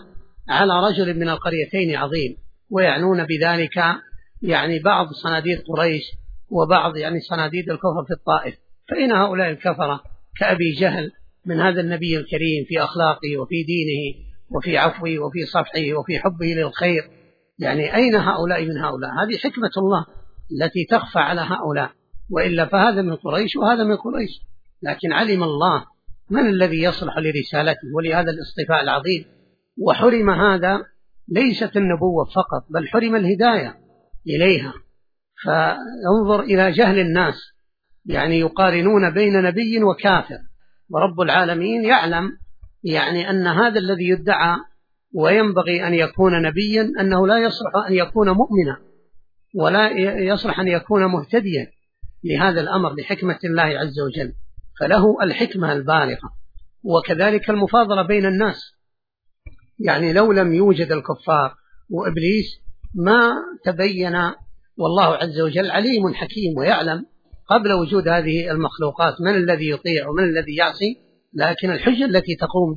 على رجل من القريتين عظيم، ويعنون بذلك يعني بعض صناديد قريش وبعض يعني صناديد الكفر في الطائف. فإن هؤلاء الكفرة كأبي جهل من هذا النبي الكريم في أخلاقه وفي دينه وفي عفوه وفي صفحه وفي حبه للخير، يعني أين هؤلاء من هؤلاء؟ هذه حكمة الله التي تخفى على هؤلاء، وإلا فهذا من قريش وهذا من قريش. لكن علم الله من الذي يصلح لرسالته ولهذا الاصطفاء العظيم، وحرم هذا ليست النبوة فقط بل حرم الهداية إليها. فانظر إلى جهل الناس، يعني يقارنون بين نبي وكافر، ورب العالمين يعلم يعني أن هذا الذي يدعى وينبغي أن يكون نبيا أنه لا يصلح أن يكون مؤمنا ولا يصلح أن يكون مهتديا لهذا الأمر لحكمة الله عز وجل، فله الحكمة البالغة. وكذلك المفاضلة بين الناس، يعني لو لم يوجد الكفار وإبليس ما تبين، والله عز وجل عليم حكيم ويعلم قبل وجود هذه المخلوقات من الذي يطيع ومن الذي يعصي. لكن الحجة التي تقوم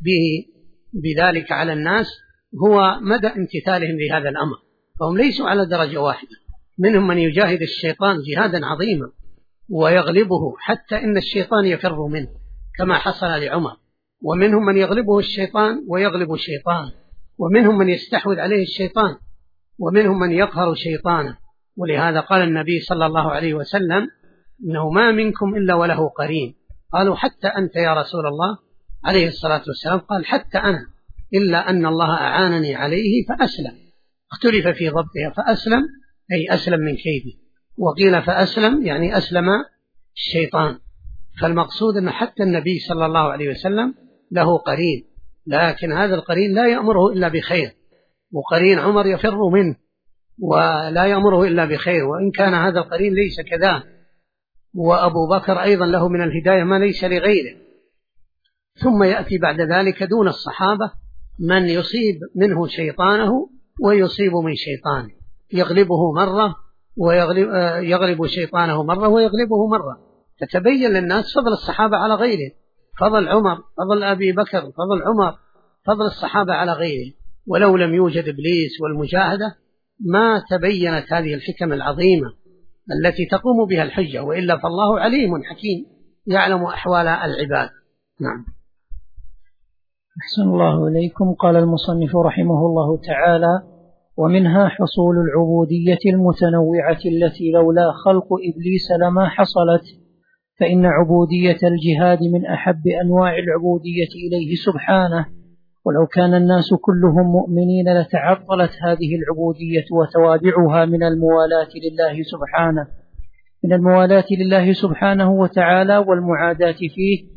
بذلك على الناس هو مدى امتثالهم لهذا الأمر، فهم ليسوا على درجة واحدة. منهم من يجاهد الشيطان جهادا عظيما ويغلبه حتى إن الشيطان يفر منه كما حصل لعمر، ومنهم من يغلبه الشيطان ويغلب الشيطان، ومنهم من يستحوذ عليه الشيطان، ومنهم من يقهر شيطانه. ولهذا قال النبي صلى الله عليه وسلم إنه ما منكم إلا وله قرين. قالوا حتى أنت يا رسول الله عليه الصلاة والسلام؟ قال حتى أنا، إلا أن الله أعانني عليه فأسلم. اختلف في ضبطها، فأسلم أي أسلم من كيده، وقيل فأسلم يعني أسلم الشيطان. فالمقصود أن حتى النبي صلى الله عليه وسلم له قرين، لكن هذا القرين لا يأمره إلا بخير، وقرين عمر يفر منه ولا يأمره إلا بخير، وإن كان هذا القرين ليس كذا. وأبو بكر أيضا له من الهداية ما ليس لغيره. ثم يأتي بعد ذلك دون الصحابة من يصيب منه شيطانه ويصيب من شيطانه، يغلبه مرة ويغلب شيطانه مرة ويغلبه مرة. فتبين للناس فضل الصحابة على غيره، فضل عمر، فضل أبي بكر، فضل عمر، فضل الصحابة على غيره. ولو لم يوجد إبليس والمجاهدة ما تبينت هذه الحكم العظيمة التي تقوم بها الحجة، وإلا فالله عليم حكيم يعلم أحوال العباد. نعم. أحسن الله إليكم. قال المصنف رحمه الله تعالى: ومنها حصول العبودية المتنوعة التي لولا خلق إبليس لما حصلت، فإن عبودية الجهاد من أحب أنواع العبودية إليه سبحانه، ولو كان الناس كلهم مؤمنين لتعطلت هذه العبودية وتوابعها من الموالاة لله سبحانه وتعالى والمعاداة فيه،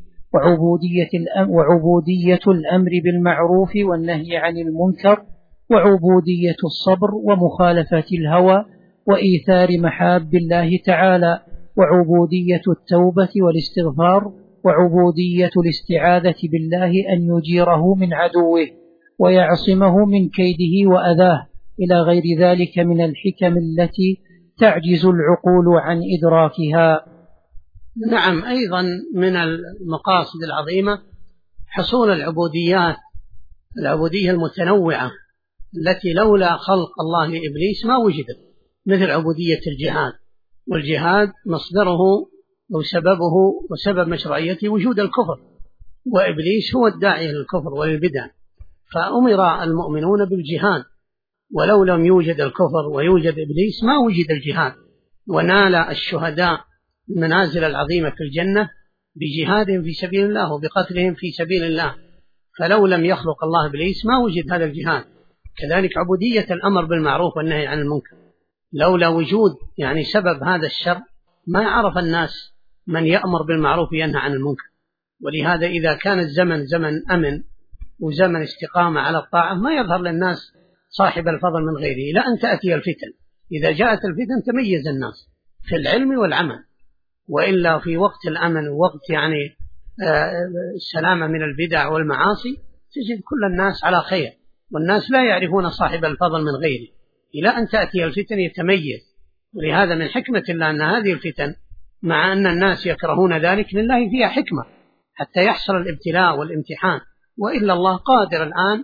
وعبودية الأمر بالمعروف والنهي عن المنكر، وعبودية الصبر ومخالفة الهوى وإيثار محاب الله تعالى، وعبودية التوبة والاستغفار، وعبودية الاستعاذة بالله أن يجيره من عدوه ويعصمه من كيده وأذاه، إلى غير ذلك من الحكم التي تعجز العقول عن إدراكها. نعم. أيضا من المقاصد العظيمة حصول العبودية المتنوعة التي لولا خلق الله لإبليس ما وجدت، مثل عبودية الجهاد. والجهاد مصدره وسببه وسبب مشروعيته وجود الكفر، وإبليس هو الداعي للكفر وللبدع، فأمر المؤمنون بالجهاد. ولو لم يوجد الكفر ويوجد إبليس ما وجد الجهاد، ونال الشهداء المنازل العظيمة في الجنة بجهادهم في سبيل الله وبقتلهم في سبيل الله. فلو لم يخلق الله إبليس ما وجد هذا الجهاد. كذلك عبودية الأمر بالمعروف والنهي عن المنكر، لولا وجود يعني سبب هذا الشر ما يعرف الناس من يأمر بالمعروف وينهى عن المنكر. ولهذا إذا كان الزمن زمن أمن وزمن استقامة على الطاعة ما يظهر للناس صاحب الفضل من غيره، لا أن تأتي الفتن. إذا جاءت الفتن تميز الناس في العلم والعمل، وإلا في وقت الأمن ووقت يعني السلامة من البدع والمعاصي تجد كل الناس على خير، والناس لا يعرفون صاحب الفضل من غيره، إلى أن تأتي الفتن يتميز. ولهذا من حكمة الله أن هذه الفتن مع أن الناس يكرهون ذلك لله فيها حكمة حتى يحصل الابتلاء والامتحان، وإلا الله قادر الآن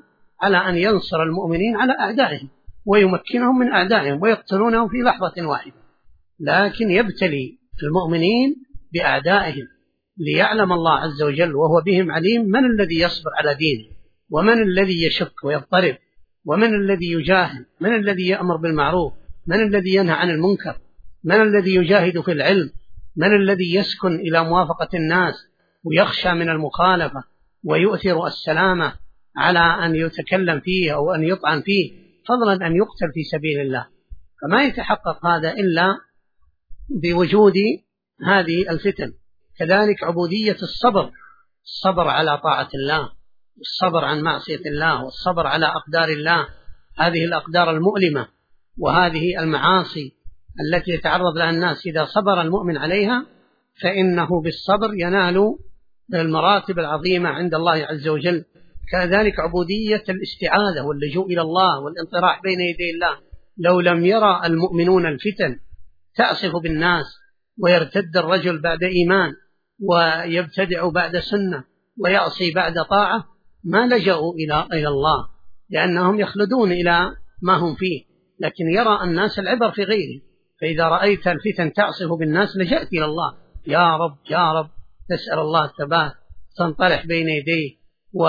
على أن ينصر المؤمنين على أعدائهم ويمكنهم من أعدائهم ويقتلونهم في لحظة واحدة، لكن يبتلي المؤمنين بأعدائهم ليعلم الله عز وجل وهو بهم عليم من الذي يصبر على دينه، ومن الذي يشك ويضطرب، ومن الذي يجاهد، من الذي يأمر بالمعروف، من الذي ينهى عن المنكر، من الذي يجاهد في العلم، من الذي يسكن إلى موافقة الناس ويخشى من المخالفة ويؤثر السلامة على أن يتكلم فيه أو أن يطعن فيه، فضلا أن يقتل في سبيل الله. فما يتحقق هذا إلا بوجود هذه الفتن. كذلك عبودية الصبر على طاعة الله، والصبر عن معصية الله، والصبر على أقدار الله، هذه الأقدار المؤلمة وهذه المعاصي التي يتعرض لها الناس، إذا صبر المؤمن عليها فإنه بالصبر ينال المراتب العظيمة عند الله عز وجل. كذلك عبودية الاستعاذة واللجوء إلى الله والانطراح بين يدي الله. لو لم يرى المؤمنون الفتن تعصف بالناس ويرتد الرجل بعد إيمان ويبتدع بعد سنة ويعصي بعد طاعة، ما لجأوا إلى الله، لأنهم يخلدون إلى ما هم فيه، لكن يرى الناس العبر في غيره. فإذا رأيت الفتن تعصف بالناس لجأت إلى الله، يا رب يا رب، تسأل الله الثبات، تنطرح بين يديه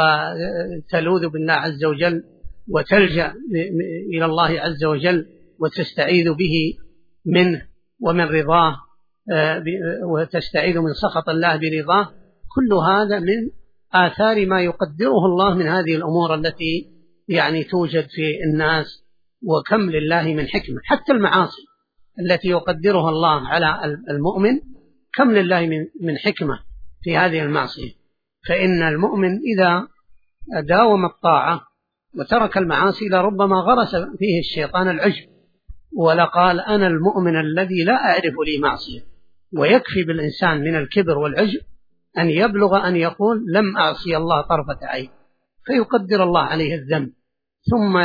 وتلوذ بالله عز وجل وتلجأ إلى الله عز وجل وتستعيذ به منه ومن رضاه، وتستعيذ من سخط الله برضاه. كل هذا من آثار ما يقدره الله من هذه الأمور التي توجد في الناس. وكم لله من حكمة، حتى المعاصي التي يقدرها الله على المؤمن كم لله من حكمة في هذه المعصية. فإن المؤمن إذا داوم الطاعة وترك المعاصي لربما غرس فيه الشيطان العجب، ولقال أنا المؤمن الذي لا أعرف لي معصية. ويكفي بالإنسان من الكبر والعجب أن يبلغ أن يقول لم أعصي الله طرفة عين، فيقدر الله عليه الذنب، ثم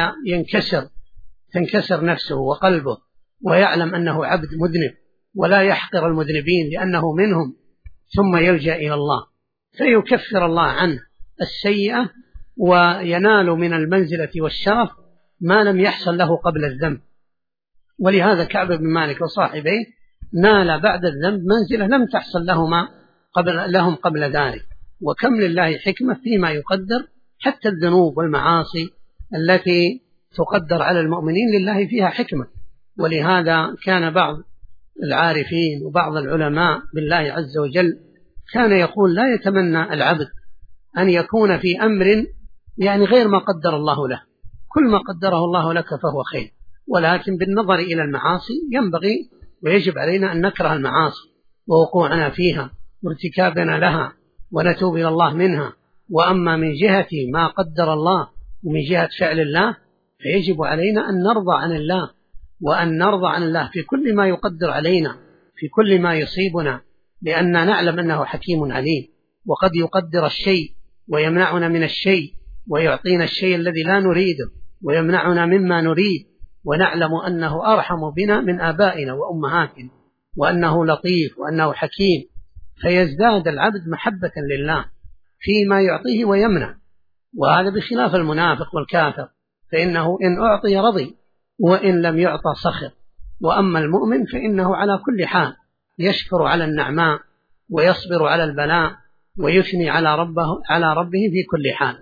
تنكسر نفسه وقلبه ويعلم أنه عبد مذنب ولا يحقر المذنبين لأنه منهم، ثم يلجأ إلى الله فيكفر الله عنه السيئة وينال من المنزلة والشرف ما لم يحصل له قبل الذنب. ولهذا كعب بن مالك وصاحبيه نال بعد الذنب منزلة لم تحصل لهم قبل ذلك. وكم لله حكمة فيما يقدر، حتى الذنوب والمعاصي التي تقدر على المؤمنين لله فيها حكمة. ولهذا كان بعض العارفين وبعض العلماء بالله عز وجل كان يقول لا يتمنى العبد أن يكون في أمر غير ما قدر الله له، كل ما قدره الله لك فهو خير. ولكن بالنظر إلى المعاصي ينبغي ويجب علينا أن نكره المعاصي ووقوعنا فيها وارتكابنا لها ونتوب إلى الله منها. وأما من جهة ما قدر الله ومن جهة فعل الله فيجب علينا أن نرضى عن الله، وأن نرضى عن الله في كل ما يقدر علينا، في كل ما يصيبنا، لأننا نعلم أنه حكيم عليم. وقد يقدر الشيء ويمنعنا من الشيء، ويعطينا الشيء الذي لا نريده ويمنعنا مما نريد، ونعلم أنه أرحم بنا من آبائنا وأمهاتنا، وأنه لطيف وأنه حكيم. فيزداد العبد محبة لله فيما يعطيه ويمنع، وهذا بخلاف المنافق والكافر، فإنه إن أعطي رضي وإن لم يعطى سخط. وأما المؤمن فإنه على كل حال يشكر على النعماء ويصبر على البلاء ويثني على ربه في كل حال.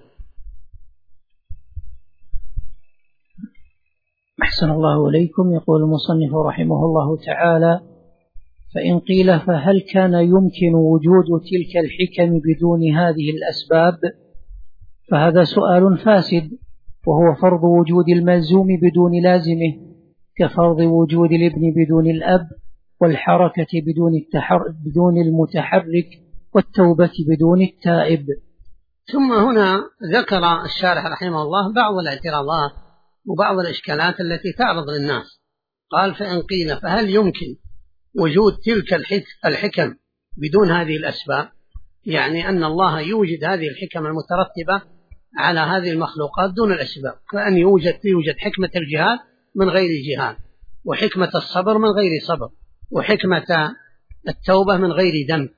أحسن الله إليكم. يقول المصنف رحمه الله تعالى: فإن قيل فهل كان يمكن وجود تلك الحكم بدون هذه الأسباب؟ فهذا سؤال فاسد، وهو فرض وجود الملزوم بدون لازمه، كفرض وجود الابن بدون الأب، والحركة بدون المتحرك، والتوبة بدون التائب. ثم هنا ذكر الشارح رحمه الله بعض الاعتراضات وبعض الإشكالات التي تعرض للناس. قال: فإن قيل فهل يمكن وجود تلك الحكم بدون هذه الأسباب؟ أن الله يوجد هذه الحكم المترتبة على هذه المخلوقات دون الأسباب، كأن يوجد حكمة الجهاد من غير جهاد، وحكمة الصبر من غير صبر، وحكمة التوبة من غير ذنب.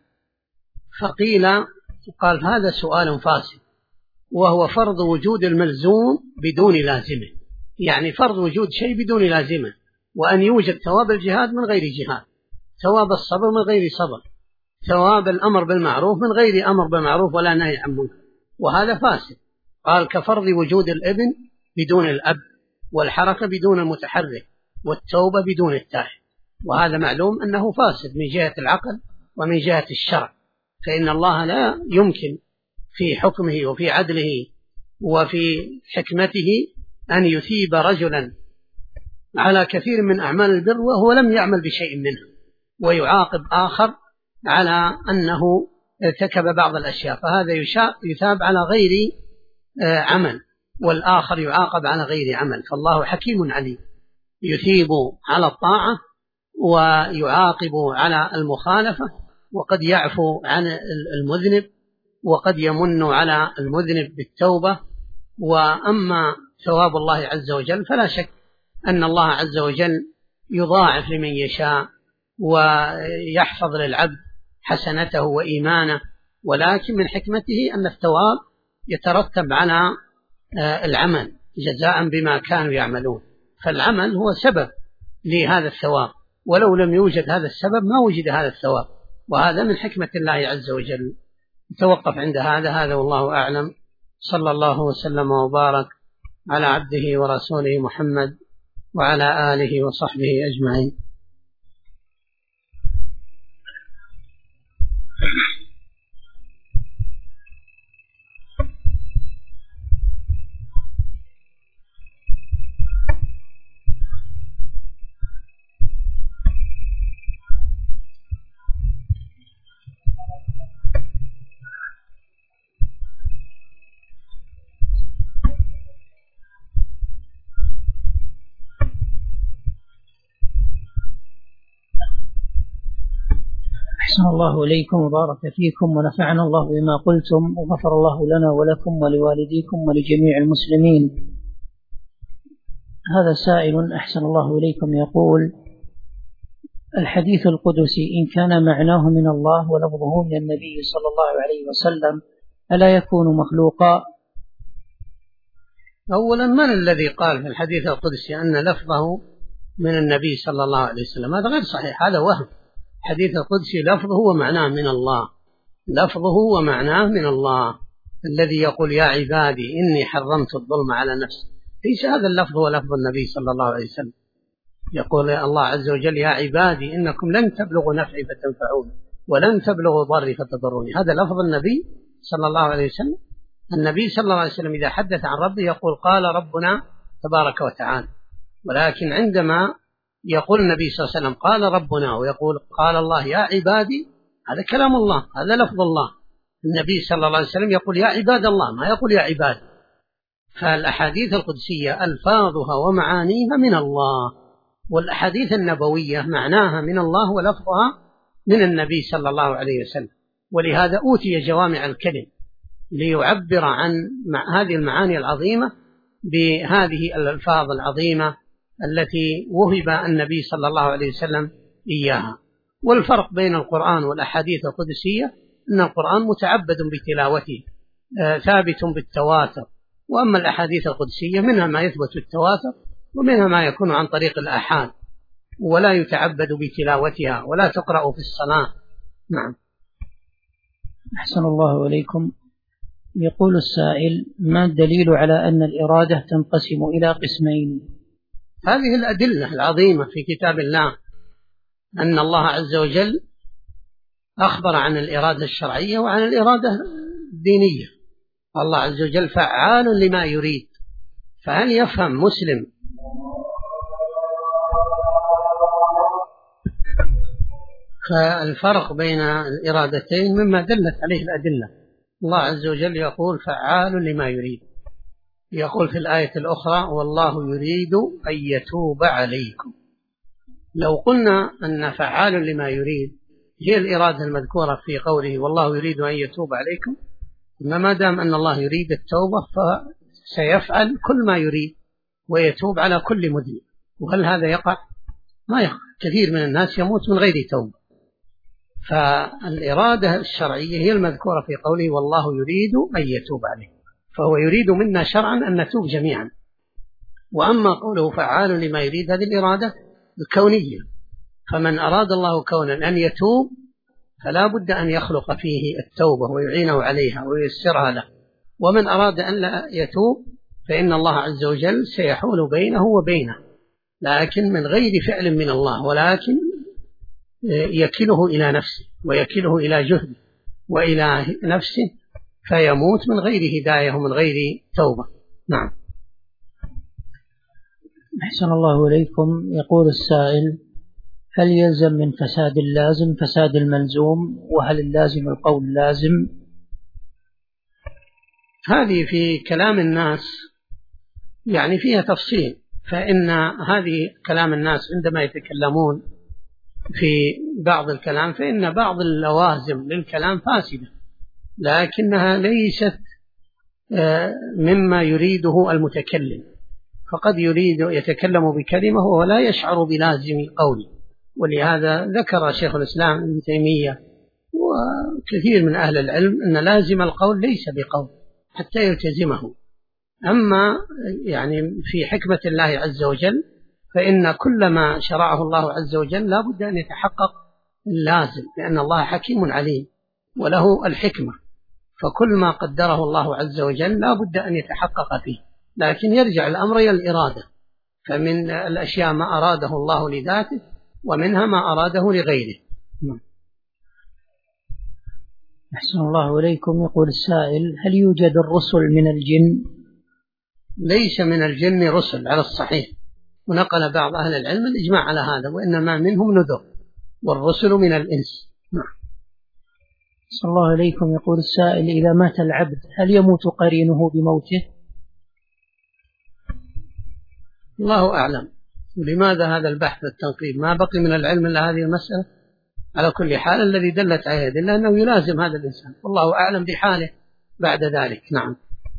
قال هذا سؤال فاسد، وهو فرض وجود الملزوم بدون لازمه، يعني فرض وجود شيء بدون لازمه، وأن يوجد ثواب الجهاد من غير جهاد، ثواب الصبر من غير صبر، ثواب الأمر بالمعروف من غير أمر بالمعروف ولا نهي عن منكر، وهذا فاسد. قال كفرض وجود الابن بدون الأب، والحركة بدون المتحرك، والتوبة بدون التائب، وهذا معلوم أنه فاسد من جهة العقل ومن جهة الشرع، فإن الله لا يمكن في حكمه وفي عدله وفي حكمته أن يثيب رجلا على كثير من أعمال البر وهو لم يعمل بشيء منه، ويعاقب آخر على أنه ارتكب بعض الأشياء، فهذا يثاب على غير عمل، والآخر يعاقب على غير عمل. فالله حكيم عليم، يثيب على الطاعة ويعاقب على المخالفة، وقد يعفو عن المذنب، وقد يمن على المذنب بالتوبة. وأما ثواب الله عز وجل فلا شك أن الله عز وجل يضاعف لمن يشاء ويحفظ للعبد حسنته وإيمانه، ولكن من حكمته أن الثواب يترتب على العمل جزاء بما كانوا يعملون، فالعمل هو سبب لهذا الثواب، ولو لم يوجد هذا السبب ما وجد هذا الثواب، وهذا من حكمة الله عز وجل. نتوقف عند هذا والله أعلم. صلى الله وسلم وبارك على عبده ورسوله محمد وعلى آله وصحبه أجمعين. أحسن الله إليكم وبارك فيكم ونفعنا الله بما قلتم، وغفر الله لنا ولكم ولوالديكم ولجميع المسلمين. هذا سائل أحسن الله إليكم يقول: الحديث القدسي إن كان معناه من الله ولفظه من النبي صلى الله عليه وسلم ألا يكون مخلوقا؟ أولا، من الذي قال في الحديث القدسي أن لفظه من النبي صلى الله عليه وسلم؟ هذا غير صحيح، هذا وهم. الحديث القدسي لفظه ومعناه من الله، لفظه ومعناه من الله، الذي يقول يا عبادي إني حرمت الظلم على نفسي، ليس هذا اللفظ هو لفظ النبي صلى الله عليه وسلم. يقول الله عز وجل يا عبادي إنكم لن تبلغوا نفعي فتنفعون ولن تبلغوا ضري فتضروني، هذا لفظ النبي صلى الله عليه وسلم. النبي صلى الله عليه وسلم إذا حدث عن ربه يقول قال ربنا تبارك وتعالى، ولكن عندما يقول النبي صلى الله عليه وسلم قال ربنا ويقول قال الله يا عبادي، هذا كلام الله، هذا لفظ الله. النبي صلى الله عليه وسلم يقول يا عباد الله، ما يقول يا عبادي. فالأحاديث القدسية ألفاظها ومعانيها من الله، والأحاديث النبوية معناها من الله ولفظها من النبي صلى الله عليه وسلم، ولهذا أوتي جوامع الكلم ليعبر عن هذه المعاني العظيمة بهذه الألفاظ العظيمة التي وهب النبي صلى الله عليه وسلم إياها. والفرق بين القرآن والأحاديث القدسية أن القرآن متعبد بتلاوته ثابت بالتواتر، وأما الأحاديث القدسية منها ما يثبت بالتواتر ومنها ما يكون عن طريق الآحاد ولا يتعبد بتلاوتها ولا تقرأ في الصلاة. نعم. أحسن الله إليكم. يقول السائل: ما الدليل على أن الإرادة تنقسم إلى قسمين؟ هذه الأدلة العظيمة في كتاب الله، أن الله عز وجل أخبر عن الإرادة الشرعية وعن الإرادة الدينية. الله عز وجل فعال لما يريد، فهل يفهم مسلم فالفرق بين الإرادتين مما دلت عليه الأدلة؟ الله عز وجل يقول فعال لما يريد، يقول في الآية الأخرى والله يريد أن يتوب عليكم. لو قلنا أن فعال لما يريد هي الإرادة المذكورة في قوله والله يريد أن يتوب عليكم، ما دام أن الله يريد التوبة فسيفعل كل ما يريد ويتوب على كل مذنب. وهل هذا يقع؟ ما يقع، كثير من الناس يموت من غير توبة. فالإرادة الشرعية هي المذكورة في قوله والله يريد أن يتوب عليكم، فهو يريد منا شرعا أن نتوب جميعا. وأما قوله فعال لما يريد، هذه الإرادة الكونية، فمن أراد الله كونا أن يتوب فلا بد أن يخلق فيه التوبة ويعينه عليها وييسرها له، ومن أراد أن لا يتوب فإن الله عز وجل سيحول بينه وبينه، لكن من غير فعل من الله، ولكن يكله إلى نفسه ويكله إلى جهده وإلى نفسه، فيموت من غير هداية ومن غير توبة. نعم. أحسن الله إليكم. يقول السائل: هل يلزم من فساد اللازم فساد الملزوم؟ وهل اللازم القول لازم؟ هذه في كلام الناس يعني فيها تفصيل، فإن هذه كلام الناس عندما يتكلمون في بعض الكلام فإن بعض اللوازم للكلام فاسدة، لكنها ليست مما يريده المتكلم، فقد يريد يتكلم بكلمة ولا يشعر بلازم قوله. ولهذا ذكر شيخ الإسلام ابن تيمية وكثير من أهل العلم أن لازم القول ليس بقول حتى يلتزمه. أما يعني في حكمة الله عز وجل فإن كل ما شرعه الله عز وجل لا بد أن يتحقق اللازم، لأن الله حكيم عليم وله الحكمة، فكل ما قدره الله عز وجل لا بد أن يتحقق فيه، لكن يرجع الأمر إلى الإرادة، فمن الأشياء ما أراده الله لذاته ومنها ما أراده لغيره. أحسن الله إليكم. يقول السائل: هل يوجد الرسل من الجن؟ ليس من الجن رسل على الصحيح، ونقل بعض أهل العلم الإجماع على هذا، وإنما منهم نذر، والرسل من الإنس. أحسن الله إليكم. يقول السائل: إذا مات العبد هل يموت قرينه بموته؟ الله أعلم. لماذا هذا البحث والتنقيب؟ ما بقي من العلم إلا هذه المسألة. على كل حال الذي دلت عليه دلة أنه يلازم هذا الإنسان، والله أعلم بحاله بعد ذلك. نعم.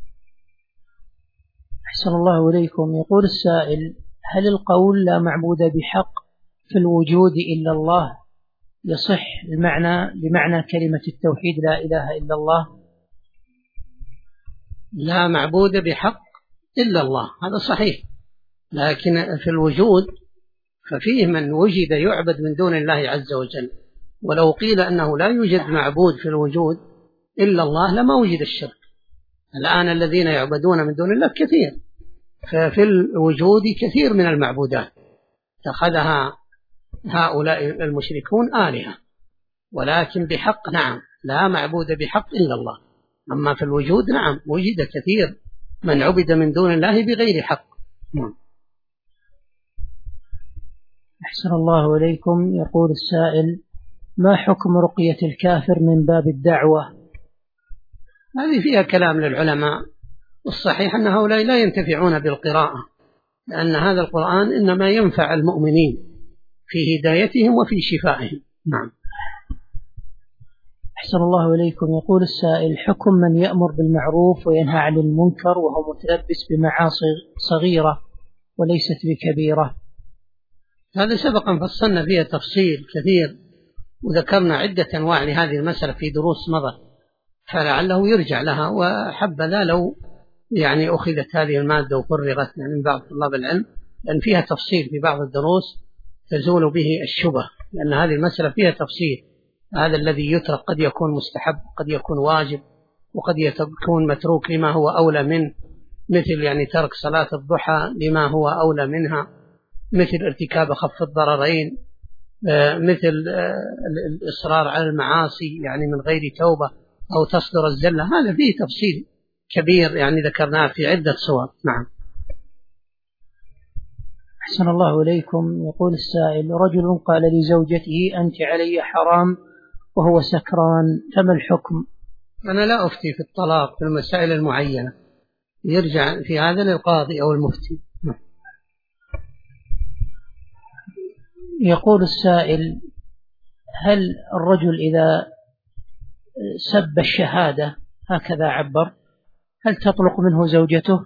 أحسن الله إليكم. يقول السائل: هل القول لا معبود بحق في الوجود إلا الله يصح بمعنى كلمة التوحيد لا إله إلا الله؟ لا معبود بحق إلا الله، هذا صحيح، لكن في الوجود ففيه من وجد يعبد من دون الله عز وجل، ولو قيل أنه لا يوجد معبود في الوجود إلا الله لما وجد الشرك. الآن الذين يعبدون من دون الله كثير، ففي الوجود كثير من المعبودات اتخذها هؤلاء المشركون آلهة، ولكن بحق نعم لا معبود بحق إلا الله. أما في الوجود نعم وجد كثير من عبد من دون الله بغير حق. أحسن الله إليكم. يقول السائل: ما حكم رقية الكافر من باب الدعوة؟ هذه فيها كلام للعلماء، والصحيح أن هؤلاء لا ينتفعون بالقراءة، لأن هذا القرآن إنما ينفع المؤمنين في هدايتهم وفي شفائهم. نعم. أحسن الله إليكم. يقول السائل: حكم من يأمر بالمعروف وينهى عن المنكر وهو متلبس بمعاصي صغيرة وليست بكبيرة؟ هذا سبقا فصلنا فيها تفصيل كثير، وذكرنا عدة أنواع لهذه المسألة في دروس مضت، فلعله يرجع لها، وحبذا لو يعني أخذت هذه المادة وفرغت من بعض طلاب العلم، لأن فيها تفصيل في بعض الدروس تزول به الشبه، لأن هذه المسألة فيها تفصيل. هذا الذي يترك قد يكون مستحب، قد يكون واجب، وقد يكون متروك لما هو أولى منه، مثل يعني ترك صلاة الضحى لما هو أولى منها، مثل ارتكاب خف الضررين، مثل الإصرار على المعاصي يعني من غير توبة، أو تصدر الزلة. هذا فيه تفصيل كبير يعني ذكرناه في عدة صور. نعم. أحسن الله إليكم. يقول السائل: رجل قال لزوجته: أنت علي حرام وهو سكران، فما الحكم؟ أنا لا أفتي في الطلاق في المسائل المعينة، يرجع في هذا للقاضي أو المفتي. يقول السائل: هل الرجل إذا سب الشهادة هكذا عبر هل تطلق منه زوجته؟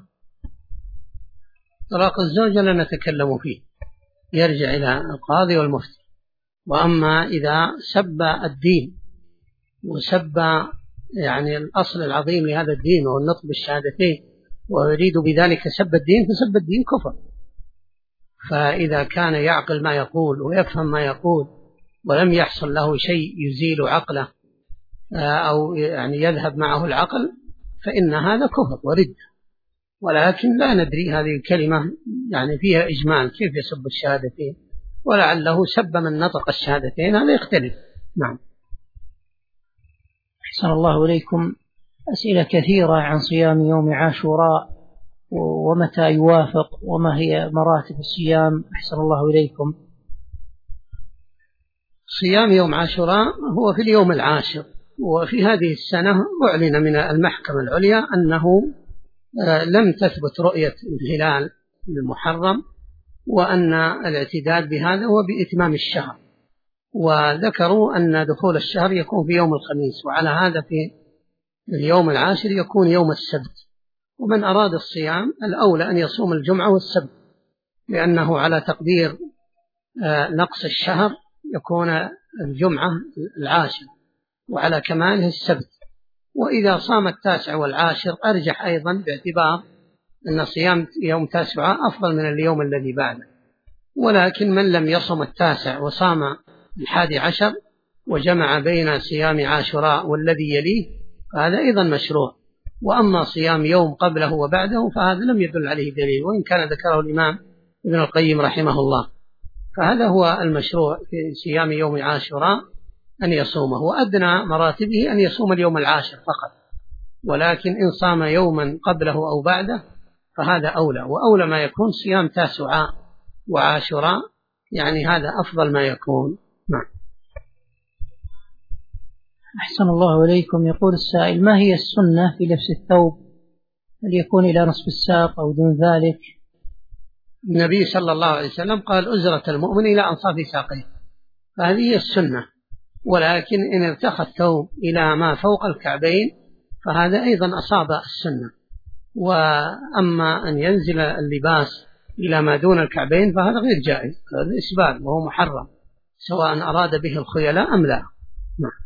طلاق الزوجة لا نتكلم فيه، يرجع إلى القاضي والمفتي. وأما إذا سب الدين وسب يعني الأصل العظيم لهذا الدين وهو النطق بالشهادتين ويريد بذلك سب الدين، فسب الدين كفر. فإذا كان يعقل ما يقول ويفهم ما يقول ولم يحصل له شيء يزيل عقله أو يعني يذهب معه العقل، فإن هذا كفر ورد. ولكن لا ندري هذه الكلمة يعني فيها إجمال كيف يسب الشهادتين، ولعله سب من نطق الشهادتين، هذا يختلف. نعم. أحسن الله إليكم. أسئلة كثيرة عن صيام يوم عاشوراء ومتى يوافق وما هي مراتب الصيام. أحسن الله إليكم. صيام يوم عاشوراء هو في اليوم العاشر، وفي هذه السنة أعلن من المحكمة العليا أنه لم تثبت رؤية الهلال المحرم، وأن الاعتداد بهذا هو بإتمام الشهر، وذكروا أن دخول الشهر يكون في يوم الخميس، وعلى هذا في اليوم العاشر يكون يوم السبت. ومن أراد الصيام الأولى أن يصوم الجمعة والسبت، لأنه على تقدير نقص الشهر يكون الجمعة العاشر، وعلى كماله السبت. وإذا صام التاسع والعاشر أرجح أيضا، باعتبار أن صيام يوم تاسع أفضل من اليوم الذي بعده. ولكن من لم يصم التاسع وصام 11 وجمع بين صيام عاشوراء والذي يليه فهذا أيضا مشروع. وأما صيام يوم قبله وبعده فهذا لم يدل عليه دليل، وإن كان ذكره الإمام ابن القيم رحمه الله. فهذا هو المشروع في صيام يوم عاشوراء، أن يصومه، وأدنى مراتبه أن يصوم اليوم العاشر فقط. ولكن إن صام يوما قبله أو بعده فهذا أولى، وأولى ما يكون صيام تاسعاء وعاشوراء، يعني هذا أفضل ما يكون. نعم. أحسن الله إليكم. يقول السائل: ما هي السنة في لبس الثوب؟ هل يكون إلى نصف الساق أو دون ذلك؟ النبي صلى الله عليه وسلم قال: أزرة المؤمن إلى أنصاف ساقيه، فهذه هي السنة. ولكن إن ارتخى الثوب إلى ما فوق الكعبين فهذا أيضا أصاب السنة. وأما أن ينزل اللباس إلى ما دون الكعبين فهذا غير جائز، هذا إسبال وهو محرم، سواء أراد به الخيلاء أم لا. نعم.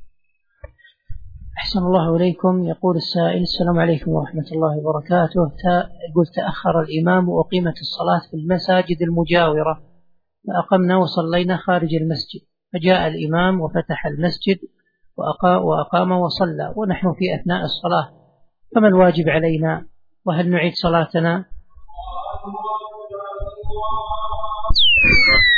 أحسن الله إليكم. يقول السائل: السلام عليكم ورحمة الله وبركاته. قلت تأخر الإمام وأقيمت الصلاة في المساجد المجاورة، فأقمنا وصلينا خارج المسجد، فجاء الإمام وفتح المسجد وأقام وصلى ونحن في أثناء الصلاة، فما الواجب علينا؟ وهل نعيد صلاتنا؟